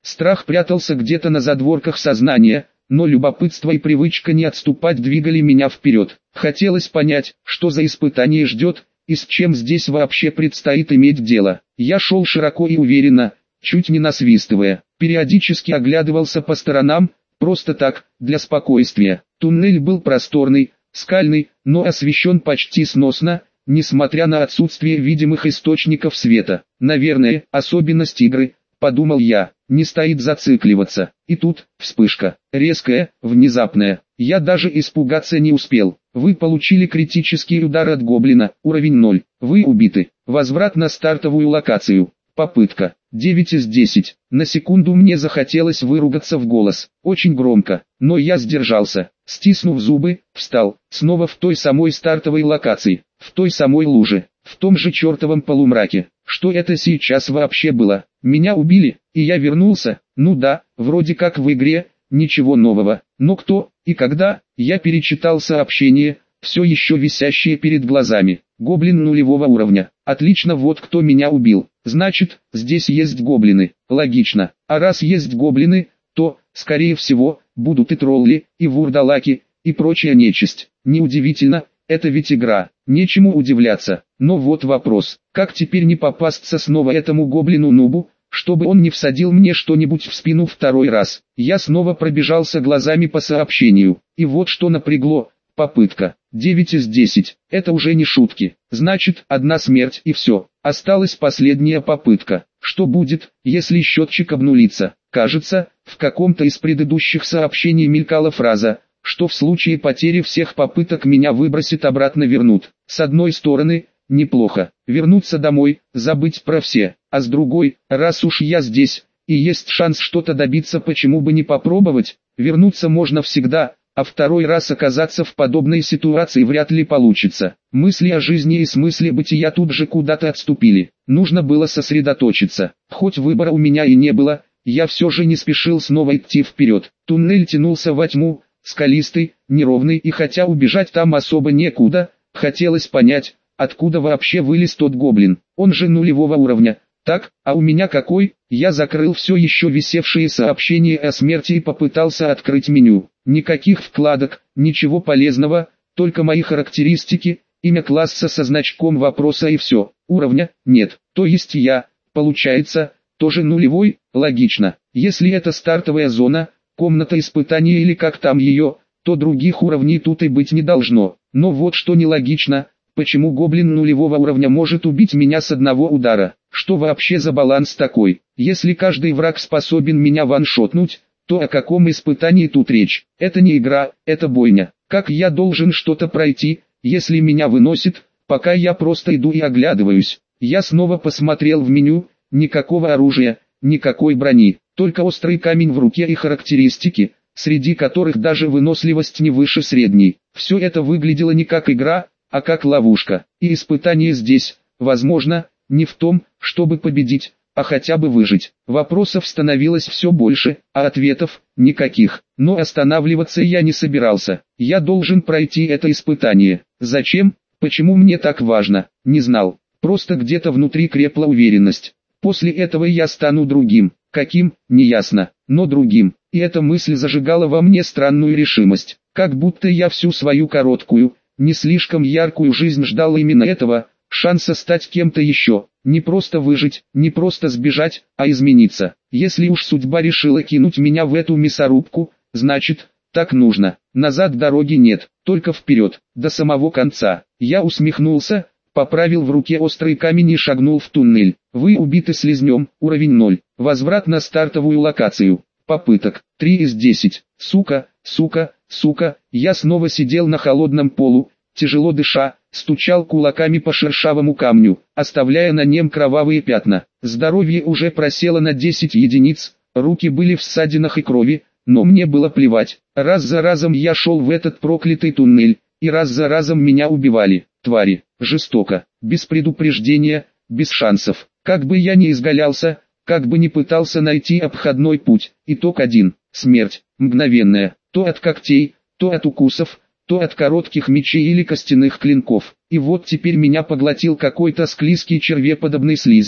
Страх прятался где-то на задворках сознания, но любопытство и привычка не отступать двигали меня вперед. Хотелось понять, что за испытание ждет, и с чем здесь вообще предстоит иметь дело. Я шел широко и уверенно, чуть не насвистывая, периодически оглядывался по сторонам, просто так, для спокойствия. Туннель был просторный, скальный, но освещен почти сносно, несмотря на отсутствие видимых источников света. Наверное, особенность игры, подумал я, не стоит зацикливаться. И тут, вспышка, резкая, внезапная. Я даже испугаться не успел. Вы получили критический удар от гоблина, уровень 0. Вы убиты. Возврат на стартовую локацию. Попытка. 9 из 10. На секунду мне захотелось выругаться в голос, очень громко, но я сдержался. Стиснув зубы, встал, снова в той самой стартовой локации, в той самой луже, в том же чертовом полумраке. Что это сейчас вообще было? Меня убили, и я вернулся? Ну да, вроде как в игре, ничего нового. Но кто и когда? Я перечитал сообщение, все еще висящее перед глазами. Гоблин нулевого уровня. Отлично, вот кто меня убил. Значит, здесь есть гоблины. Логично. А раз есть гоблины, то, скорее всего, будут и тролли, и вурдалаки, и прочая нечисть. Неудивительно, это ведь игра. Нечему удивляться. Но вот вопрос, как теперь не попасться снова этому гоблину-нубу, чтобы он не всадил мне что-нибудь в спину второй раз. Я снова пробежался глазами по сообщению. И вот что напрягло. Попытка. 9 из 10. Это уже не шутки. Значит, одна смерть и все. Осталась последняя попытка. Что будет, если счетчик обнулится? Кажется, в каком-то из предыдущих сообщений мелькала фраза, что в случае потери всех попыток меня выбросит обратно вернут. С одной стороны, неплохо. Вернуться домой, забыть про все. А с другой, раз уж я здесь, и есть шанс что-то добиться, почему бы не попробовать? Вернуться можно всегда. А второй раз оказаться в подобной ситуации вряд ли получится. Мысли о жизни и смысле бытия тут же куда-то отступили. Нужно было сосредоточиться. Хоть выбора у меня и не было, я все же не спешил снова идти вперед. Туннель тянулся во тьму, скалистый, неровный, и хотя убежать там особо некуда, хотелось понять, откуда вообще вылез тот гоблин. Он же нулевого уровня. Так, а у меня какой? Я закрыл все еще висевшие сообщения о смерти и попытался открыть меню. Никаких вкладок, ничего полезного, только мои характеристики, имя класса со значком вопроса и все. Уровня нет, то есть я, получается, тоже нулевой, логично. Если это стартовая зона, комната испытания или как там ее, то других уровней тут и быть не должно. Но вот что нелогично, почему гоблин нулевого уровня может убить меня с одного удара? Что вообще за баланс такой? Если каждый враг способен меня ваншотнуть, то о каком испытании тут речь? Это не игра, это бойня. Как я должен что-то пройти, если меня выносит, пока я просто иду и оглядываюсь? Я снова посмотрел в меню, никакого оружия, никакой брони, только острый камень в руке и характеристики, среди которых даже выносливость не выше средней. Все это выглядело не как игра, а как ловушка. И испытание здесь, возможно, не в том, чтобы победить, а хотя бы выжить. Вопросов становилось все больше, а ответов никаких. Но останавливаться я не собирался. Я должен пройти это испытание. Зачем? Почему мне так важно? Не знал. Просто где-то внутри крепла уверенность. После этого я стану другим. Каким? Неясно. Но другим. И эта мысль зажигала во мне странную решимость. Как будто я всю свою короткую, не слишком яркую жизнь ждал именно этого, шанса стать кем-то еще. Не просто выжить, не просто сбежать, а измениться. Если уж судьба решила кинуть меня в эту мясорубку, значит, так нужно. Назад дороги нет, только вперед, до самого конца. Я усмехнулся, поправил в руке острый камень и шагнул в туннель. Вы убиты слизнем, уровень 0. Возврат на стартовую локацию. Попыток. 3 из 10. Сука, сука, сука. Я снова сидел на холодном полу, тяжело дыша, стучал кулаками по шершавому камню, оставляя на нем кровавые пятна. Здоровье уже просело на 10 единиц, руки были в ссадинах и крови, но мне было плевать. Раз за разом я шел в этот проклятый туннель, и раз за разом меня убивали. Твари, жестоко, без предупреждения, без шансов. Как бы я ни изгалялся, как бы ни пытался найти обходной путь, итог один – смерть, мгновенная, то от когтей, то от укусов, то от коротких мечей или костяных клинков. И вот теперь меня поглотил какой-то склизкий червеподобный слизень.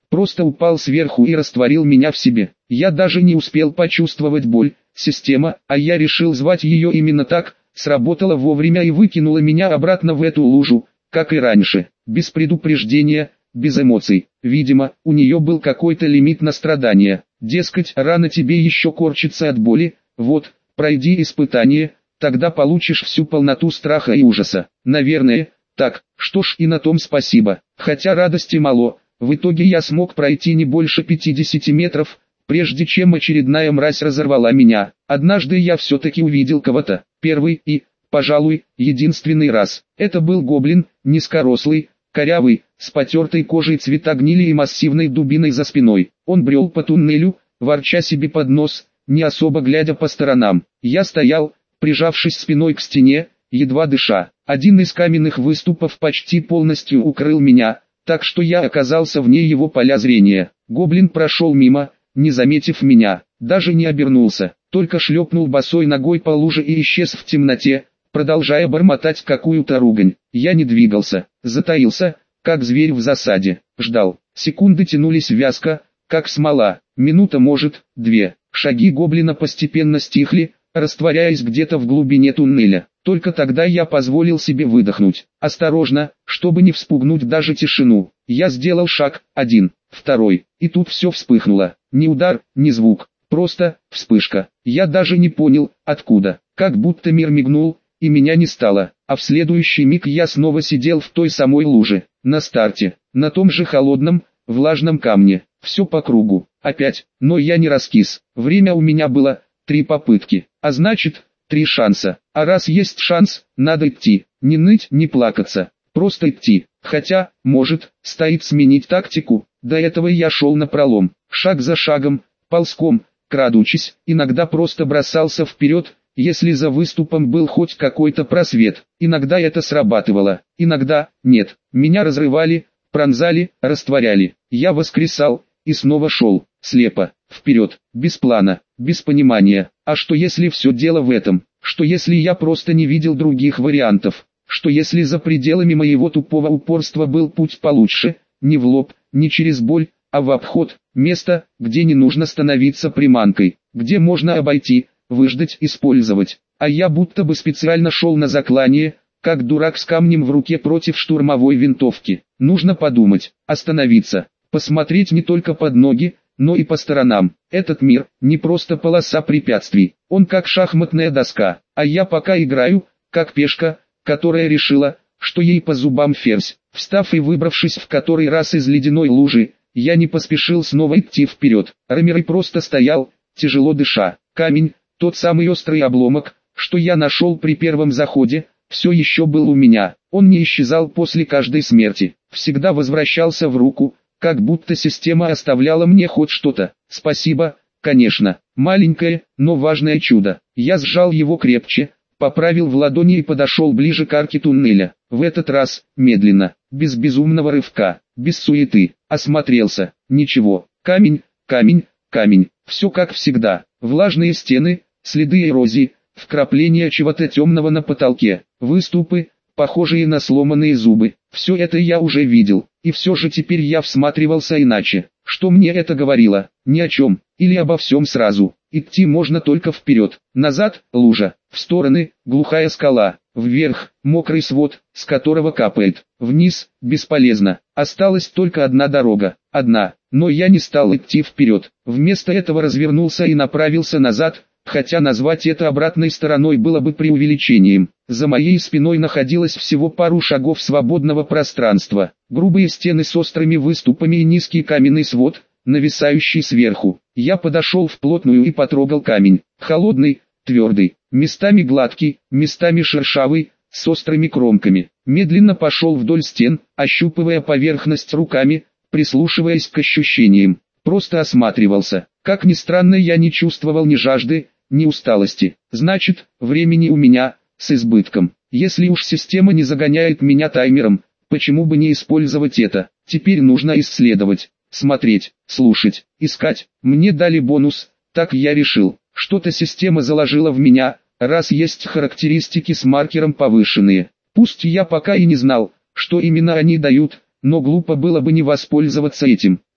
просто упал сверху и растворил меня в себе. Я даже не успел почувствовать боль. Система, а я решил звать ее именно так, сработала вовремя и выкинула меня обратно в эту лужу, как и раньше, без предупреждения, без эмоций. Видимо, у нее был какой-то лимит на страдания. Дескать, рано тебе еще корчиться от боли, вот, пройди испытание, тогда получишь всю полноту страха и ужаса. Наверное, так, что ж и на том спасибо. Хотя радости мало, в итоге я смог пройти не больше 50 метров, прежде чем очередная мразь разорвала меня. Однажды я все-таки увидел кого-то, первый и, пожалуй, единственный раз. Это был гоблин, низкорослый, корявый, с потертой кожей цвета гнили и массивной дубиной за спиной. Он брел по туннелю, ворча себе под нос, не особо глядя по сторонам. Я стоял, прижавшись спиной к стене, едва дыша. Один из каменных выступов почти полностью укрыл меня, так что я оказался вне его поля зрения. Гоблин прошел мимо, не заметив меня, даже не обернулся, только шлепнул босой ногой по луже и исчез в темноте, продолжая бормотать какую-то ругань. Я не двигался, затаился, как зверь в засаде, ждал. Секунды тянулись вязко, как смола, минута, может, две. Шаги гоблина постепенно стихли, растворяясь где-то в глубине туннеля. Только тогда я позволил себе выдохнуть. Осторожно, чтобы не вспугнуть даже тишину. Я сделал шаг, один, второй, и тут все вспыхнуло. Ни удар, ни звук, просто вспышка. Я даже не понял, откуда. Как будто мир мигнул, и меня не стало. А в следующий миг я снова сидел в той самой луже. На старте, на том же холодном, влажном камне. Все по кругу. Опять, но я не раскис. Время у меня было 3 попытки. А значит, 3 шанса. А раз есть шанс, надо идти. Не ныть, не плакаться. Просто идти. Хотя, может, стоит сменить тактику. До этого я шел напролом. Шаг за шагом, ползком, крадучись. Иногда просто бросался вперед, если за выступом был хоть какой-то просвет. Иногда это срабатывало. Иногда, нет. Меня разрывали, пронзали, растворяли. Я воскресал и снова шел, слепо, вперед, без плана, без понимания. А что если все дело в этом? Что если я просто не видел других вариантов? Что если за пределами моего тупого упорства был путь получше, не в лоб, не через боль, а в обход, место, где не нужно становиться приманкой, где можно обойти, выждать, использовать. А я будто бы специально шел на заклание, как дурак с камнем в руке против штурмовой винтовки. Нужно подумать, остановиться. Посмотреть не только под ноги, но и по сторонам. Этот мир не просто полоса препятствий, он как шахматная доска, а я пока играю, как пешка, которая решила, что ей по зубам ферзь. Встав и выбравшись в который раз из ледяной лужи, я не поспешил снова идти вперед. Ромерой просто стоял, тяжело дыша. Камень, тот самый острый обломок, что я нашел при первом заходе, все еще был у меня. Он не исчезал после каждой смерти, всегда возвращался в руку, как будто система оставляла мне хоть что-то. Спасибо, конечно, маленькое, но важное чудо. Я сжал его крепче, поправил в ладони и подошел ближе к арке туннеля. В этот раз, медленно, без безумного рывка, без суеты, осмотрелся. Ничего, камень, камень, камень, все как всегда. Влажные стены, следы эрозии, вкрапления чего-то темного на потолке, выступы, похожие на сломанные зубы. Все это я уже видел, и все же теперь я всматривался иначе. Что мне это говорило? Ни о чем, или обо всем сразу. Идти можно только вперед, назад – лужа, в стороны – глухая скала, вверх – мокрый свод, с которого капает, вниз – бесполезно. Осталась только одна дорога, одна, но я не стал идти вперед. Вместо этого развернулся и направился назад, хотя назвать это обратной стороной было бы преувеличением. За моей спиной находилось всего пару шагов свободного пространства, грубые стены с острыми выступами и низкий каменный свод, нависающий сверху. Я подошел вплотную и потрогал камень, холодный, твердый, местами гладкий, местами шершавый, с острыми кромками. Медленно пошел вдоль стен, ощупывая поверхность руками, прислушиваясь к ощущениям. Просто осматривался. Как ни странно, я не чувствовал ни жажды, ни усталости. Значит, времени у меня с избытком. Если уж система не загоняет меня таймером, почему бы не использовать это? Теперь нужно исследовать, смотреть, слушать, искать. Мне дали бонус, так я решил. Что-то система заложила в меня, раз есть характеристики с маркером повышенные. Пусть я пока и не знал, что именно они дают, но глупо было бы не воспользоваться этим.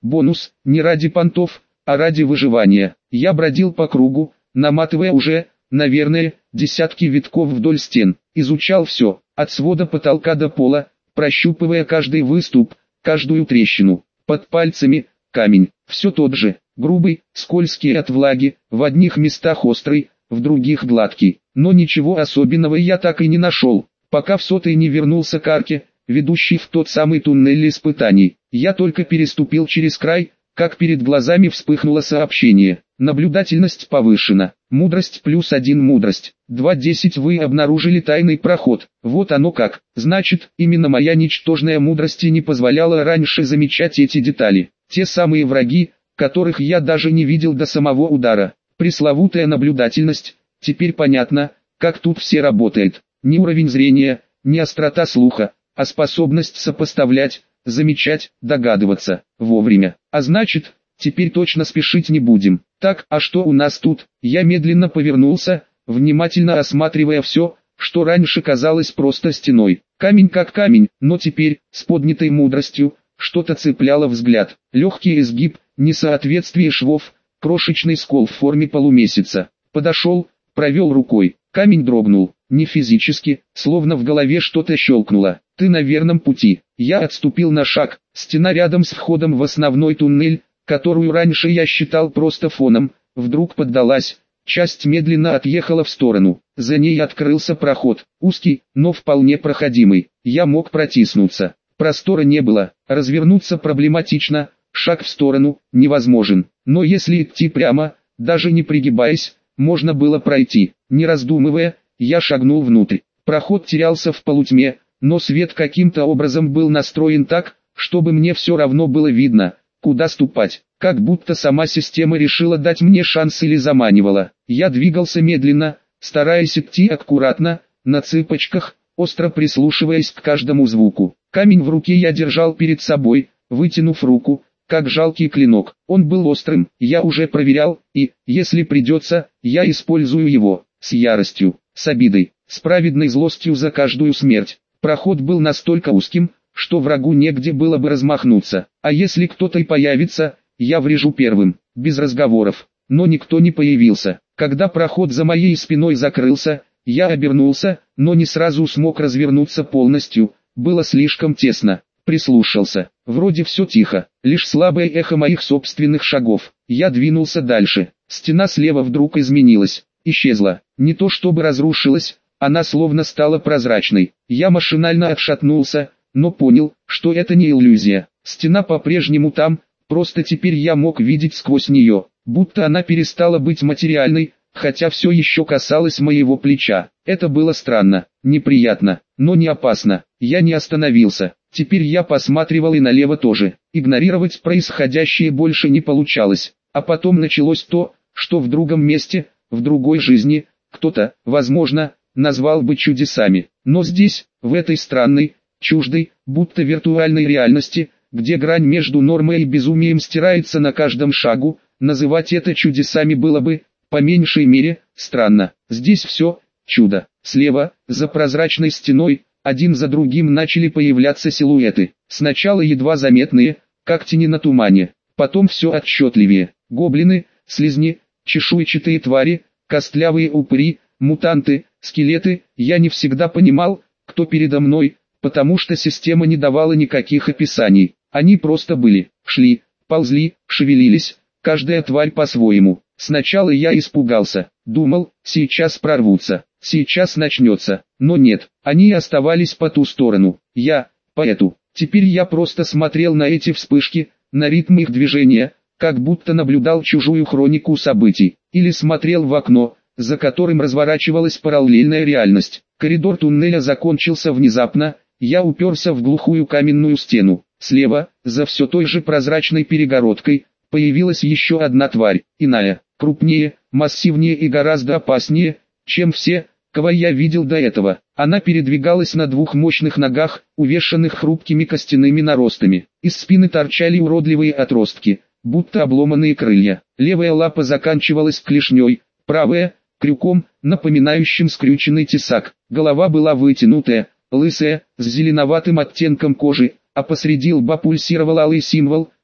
Бонус, не ради понтов, а ради выживания. Я бродил по кругу, наматывая уже, наверное, десятки витков вдоль стен. Изучал все, от свода потолка до пола, прощупывая каждый выступ, каждую трещину. Под пальцами камень, все тот же, грубый, скользкий от влаги, в одних местах острый, в других гладкий. Но ничего особенного я так и не нашел, пока в 100-й не вернулся к арке, ведущей в тот самый туннель испытаний. Я только переступил через край, как перед глазами вспыхнуло сообщение. Наблюдательность повышена. Мудрость +1 мудрость. 2.10 вы обнаружили тайный проход. Вот оно как. Значит, именно моя ничтожная мудрость и не позволяла раньше замечать эти детали. Те самые враги, которых я даже не видел до самого удара. Пресловутая наблюдательность. Теперь понятно, как тут все работает. Ни уровень зрения, ни острота слуха, а способность сопоставлять, замечать, догадываться, вовремя. А значит, теперь точно спешить не будем. Так, а что у нас тут? Я медленно повернулся, внимательно осматривая все, что раньше казалось просто стеной. Камень как камень, но теперь, с поднятой мудростью, что-то цепляло взгляд. Легкий изгиб, несоответствие швов, крошечный скол в форме полумесяца. Подошел, провел рукой. Камень дрогнул, не физически, словно в голове что-то щелкнуло. Ты на верном пути. Я отступил на шаг. Стена рядом с входом в основной туннель, которую раньше я считал просто фоном, вдруг поддалась. Часть медленно отъехала в сторону. За ней открылся проход, узкий, но вполне проходимый. Я мог протиснуться. Простора не было, развернуться проблематично, шаг в сторону невозможен. Но если идти прямо, даже не пригибаясь, можно было пройти. Не раздумывая, я шагнул внутрь. Проход терялся в полутьме, но свет каким-то образом был настроен так, чтобы мне все равно было видно, куда ступать. Как будто сама система решила дать мне шанс или заманивала. Я двигался медленно, стараясь идти аккуратно, на цыпочках, остро прислушиваясь к каждому звуку. Камень в руке я держал перед собой, вытянув руку, как жалкий клинок. Он был острым, я уже проверял, и, если придется, я использую его, с яростью, с обидой, с праведной злостью за каждую смерть. Проход был настолько узким, что врагу негде было бы размахнуться, а если кто-то и появится, я врежу первым, без разговоров. Но никто не появился. Когда проход за моей спиной закрылся, я обернулся, но не сразу смог развернуться полностью, было слишком тесно. Прислушался, вроде все тихо, лишь слабое эхо моих собственных шагов. Я двинулся дальше, стена слева вдруг изменилась, исчезла, не то чтобы разрушилась, она словно стала прозрачной. Я машинально отшатнулся, но понял, что это не иллюзия. Стена по-прежнему там, просто теперь я мог видеть сквозь нее, будто она перестала быть материальной, хотя все еще касалось моего плеча. Это было странно, неприятно, но не опасно. Я не остановился. Теперь я посматривал и налево тоже. Игнорировать происходящее больше не получалось. А потом началось то, что в другом месте, в другой жизни, кто-то, возможно, назвал бы чудесами. Но здесь, в этой странной, чуждой, будто виртуальной реальности, где грань между нормой и безумием стирается на каждом шагу, называть это чудесами было бы, по меньшей мере, странно. Здесь все, чудо. Слева, за прозрачной стеной, один за другим начали появляться силуэты. Сначала едва заметные, как тени на тумане. Потом все отчетливее. Гоблины, слизни, чешуйчатые твари, костлявые упыри, мутанты, скелеты. Я не всегда понимал, кто передо мной, потому что система не давала никаких описаний. Они просто были, шли, ползли, шевелились, каждая тварь по-своему. Сначала я испугался, думал, сейчас прорвутся, сейчас начнется, но нет, они оставались по ту сторону, я, по эту. Теперь я просто смотрел на эти вспышки, на ритм их движения, как будто наблюдал чужую хронику событий, или смотрел в окно, за которым разворачивалась параллельная реальность. Коридор туннеля закончился внезапно, я уперся в глухую каменную стену. Слева, за все той же прозрачной перегородкой, появилась еще одна тварь, иная, крупнее, массивнее и гораздо опаснее, чем все, кого я видел до этого. Она передвигалась на двух мощных ногах, увешанных хрупкими костяными наростами. Из спины торчали уродливые отростки, будто обломанные крылья. Левая лапа заканчивалась клешней, правая — крюком, напоминающим скрюченный тесак. Голова была вытянутая, лысая, с зеленоватым оттенком кожи, а посреди лба пульсировал алый символ,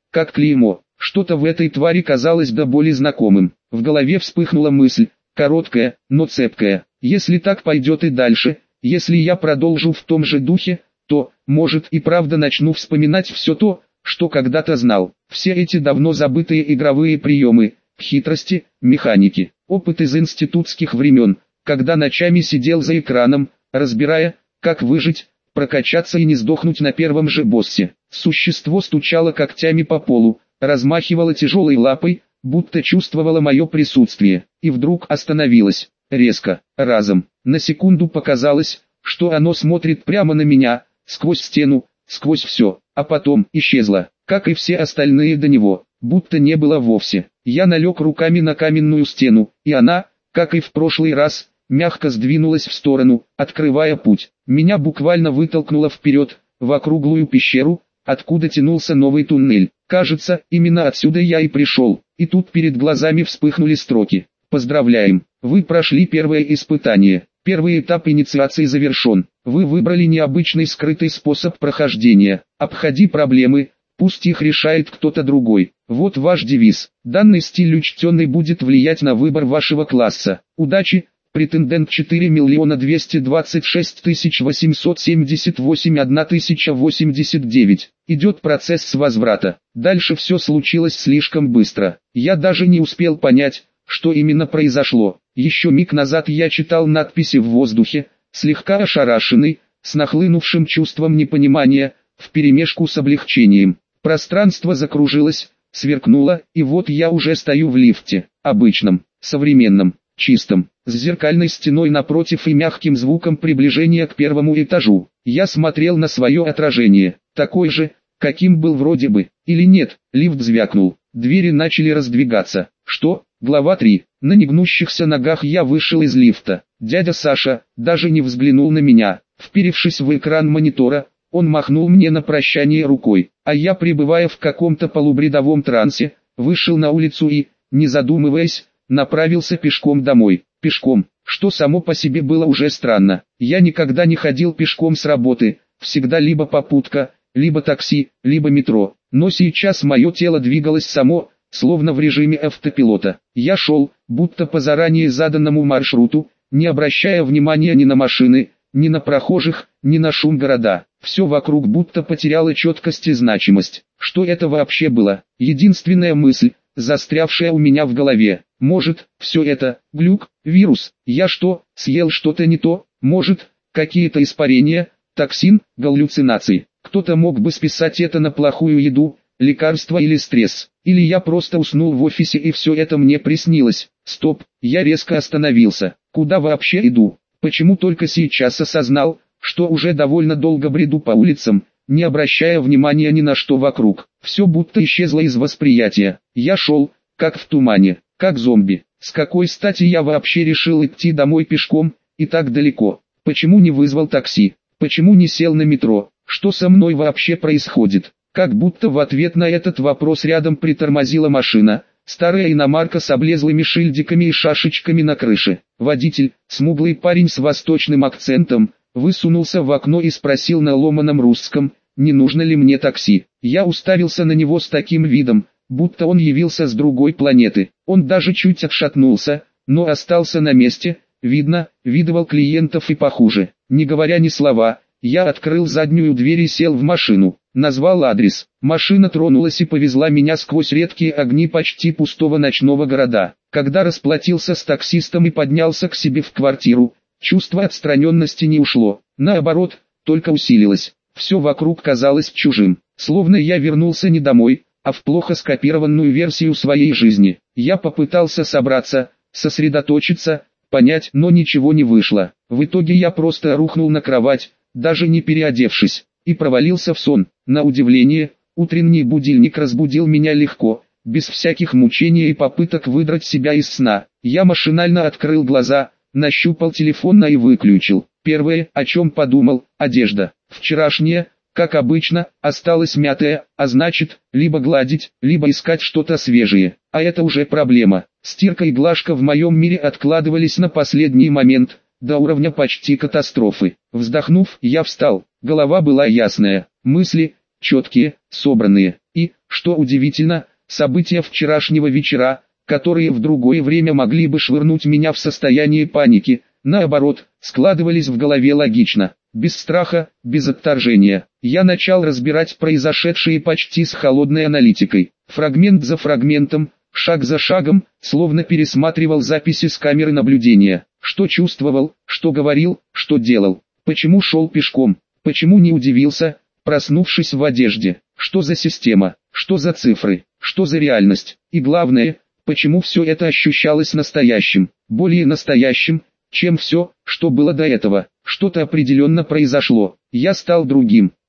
как клеймо. Что-то в этой твари казалось до боли знакомым. В голове вспыхнула мысль, короткая, но цепкая. Если так пойдет и дальше, если я продолжу в том же духе, то, может, и правда начну вспоминать все то, что когда-то знал. Все эти давно забытые игровые приемы, хитрости, механики, опыт из институтских времен, когда ночами сидел за экраном, разбирая, как выжить, прокачаться и не сдохнуть на первом же боссе. Существо стучало когтями по полу, размахивало тяжелой лапой, будто чувствовало мое присутствие, и вдруг остановилось, резко, разом. На секунду показалось, что оно смотрит прямо на меня, сквозь стену, сквозь все, а потом исчезло, как и все остальные до него, будто не было вовсе. Я налег руками на каменную стену, и она, как и в прошлый раз, мягко сдвинулась в сторону, открывая путь. Меня буквально вытолкнуло вперед, в округлую пещеру, откуда тянулся новый туннель. Кажется, именно отсюда я и пришел. И тут перед глазами вспыхнули строки. Поздравляем, вы прошли первое испытание. Первый этап инициации завершен. Вы выбрали необычный скрытый способ прохождения. Обходи проблемы, пусть их решает кто-то другой. Вот ваш девиз. Данный стиль учтенный будет влиять на выбор вашего класса. Удачи! Претендент 4 226 878 1089. Идет процесс возврата. Дальше все случилось слишком быстро. Я даже не успел понять, что именно произошло. Еще миг назад я читал надписи в воздухе, слегка ошарашенный, с нахлынувшим чувством непонимания, вперемешку с облегчением. Пространство закружилось, сверкнуло, и вот я уже стою в лифте, обычном, современном, чистом, с зеркальной стеной напротив и мягким звуком приближения к первому этажу. Я смотрел на свое отражение, такой же, каким был вроде бы, или нет. Лифт звякнул, двери начали раздвигаться. Что? Глава 3. На негнущихся ногах я вышел из лифта. Дядя Саша даже не взглянул на меня. Вперевшись в экран монитора, он махнул мне на прощание рукой, а я, пребывая в каком-то полубредовом трансе, вышел на улицу и, не задумываясь, направился пешком домой. Пешком, что само по себе было уже странно. Я никогда не ходил пешком с работы, всегда либо попутка, либо такси, либо метро. Но сейчас мое тело двигалось само, словно в режиме автопилота. Я шел, будто по заранее заданному маршруту, не обращая внимания ни на машины, ни на прохожих, ни на шум города. Все вокруг будто потеряло четкость и значимость. Что это вообще было? Единственная мысль, застрявшая у меня в голове. Может, все это, глюк, вирус, я что, съел что-то не то? Может, какие-то испарения, токсин, галлюцинации? Кто-то мог бы списать это на плохую еду, лекарство или стресс. Или я просто уснул в офисе и все это мне приснилось. Стоп, я резко остановился. Куда вообще иду? Почему только сейчас осознал, что уже довольно долго бреду по улицам, не обращая внимания ни на что вокруг? Все будто исчезло из восприятия. Я шел, как в тумане, как зомби. С какой стати я вообще решил идти домой пешком, и так далеко? Почему не вызвал такси? Почему не сел на метро? Что со мной вообще происходит? Как будто в ответ на этот вопрос рядом притормозила машина, старая иномарка с облезлыми шильдиками и шашечками на крыше. Водитель, смуглый парень с восточным акцентом, высунулся в окно и спросил на ломаном русском, не нужно ли мне такси. Я уставился на него с таким видом, будто он явился с другой планеты. Он даже чуть отшатнулся, но остался на месте, видывал клиентов и похуже. Не говоря ни слова, я открыл заднюю дверь и сел в машину. Назвал адрес. Машина тронулась и повезла меня сквозь редкие огни почти пустого ночного города. Когда расплатился с таксистом и поднялся к себе в квартиру, чувство отстраненности не ушло. Наоборот, только усилилось. Все вокруг казалось чужим. Словно я вернулся не домой, а в плохо скопированную версию своей жизни. Я попытался собраться, сосредоточиться, понять, но ничего не вышло. В итоге я просто рухнул на кровать, даже не переодевшись, и провалился в сон. На удивление, утренний будильник разбудил меня легко, без всяких мучений и попыток выдрать себя из сна. Я машинально открыл глаза, нащупал телефон и выключил. Первое, о чем подумал, одежда. Вчерашняя, как обычно, осталась мятая, а значит, либо гладить, либо искать что-то свежее. А это уже проблема. Стирка и глажка в моем мире откладывались на последний момент, до уровня почти катастрофы. Вздохнув, я встал. Голова была ясная, мысли четкие, собранные. И, Что удивительно, события вчерашнего вечера, которые в другое время могли бы швырнуть меня в состояние паники, наоборот, складывались в голове логично, без страха, без отторжения. Я начал разбирать произошедшее почти с холодной аналитикой, фрагмент за фрагментом, шаг за шагом, словно пересматривал записи с камеры наблюдения, что чувствовал, что говорил, что делал, почему шел пешком, почему не удивился, проснувшись в одежде, что за система, что за цифры, что за реальность, и главное, почему все это ощущалось настоящим, более настоящим, чем все, что было до этого. Что-то определенно произошло, я стал другим.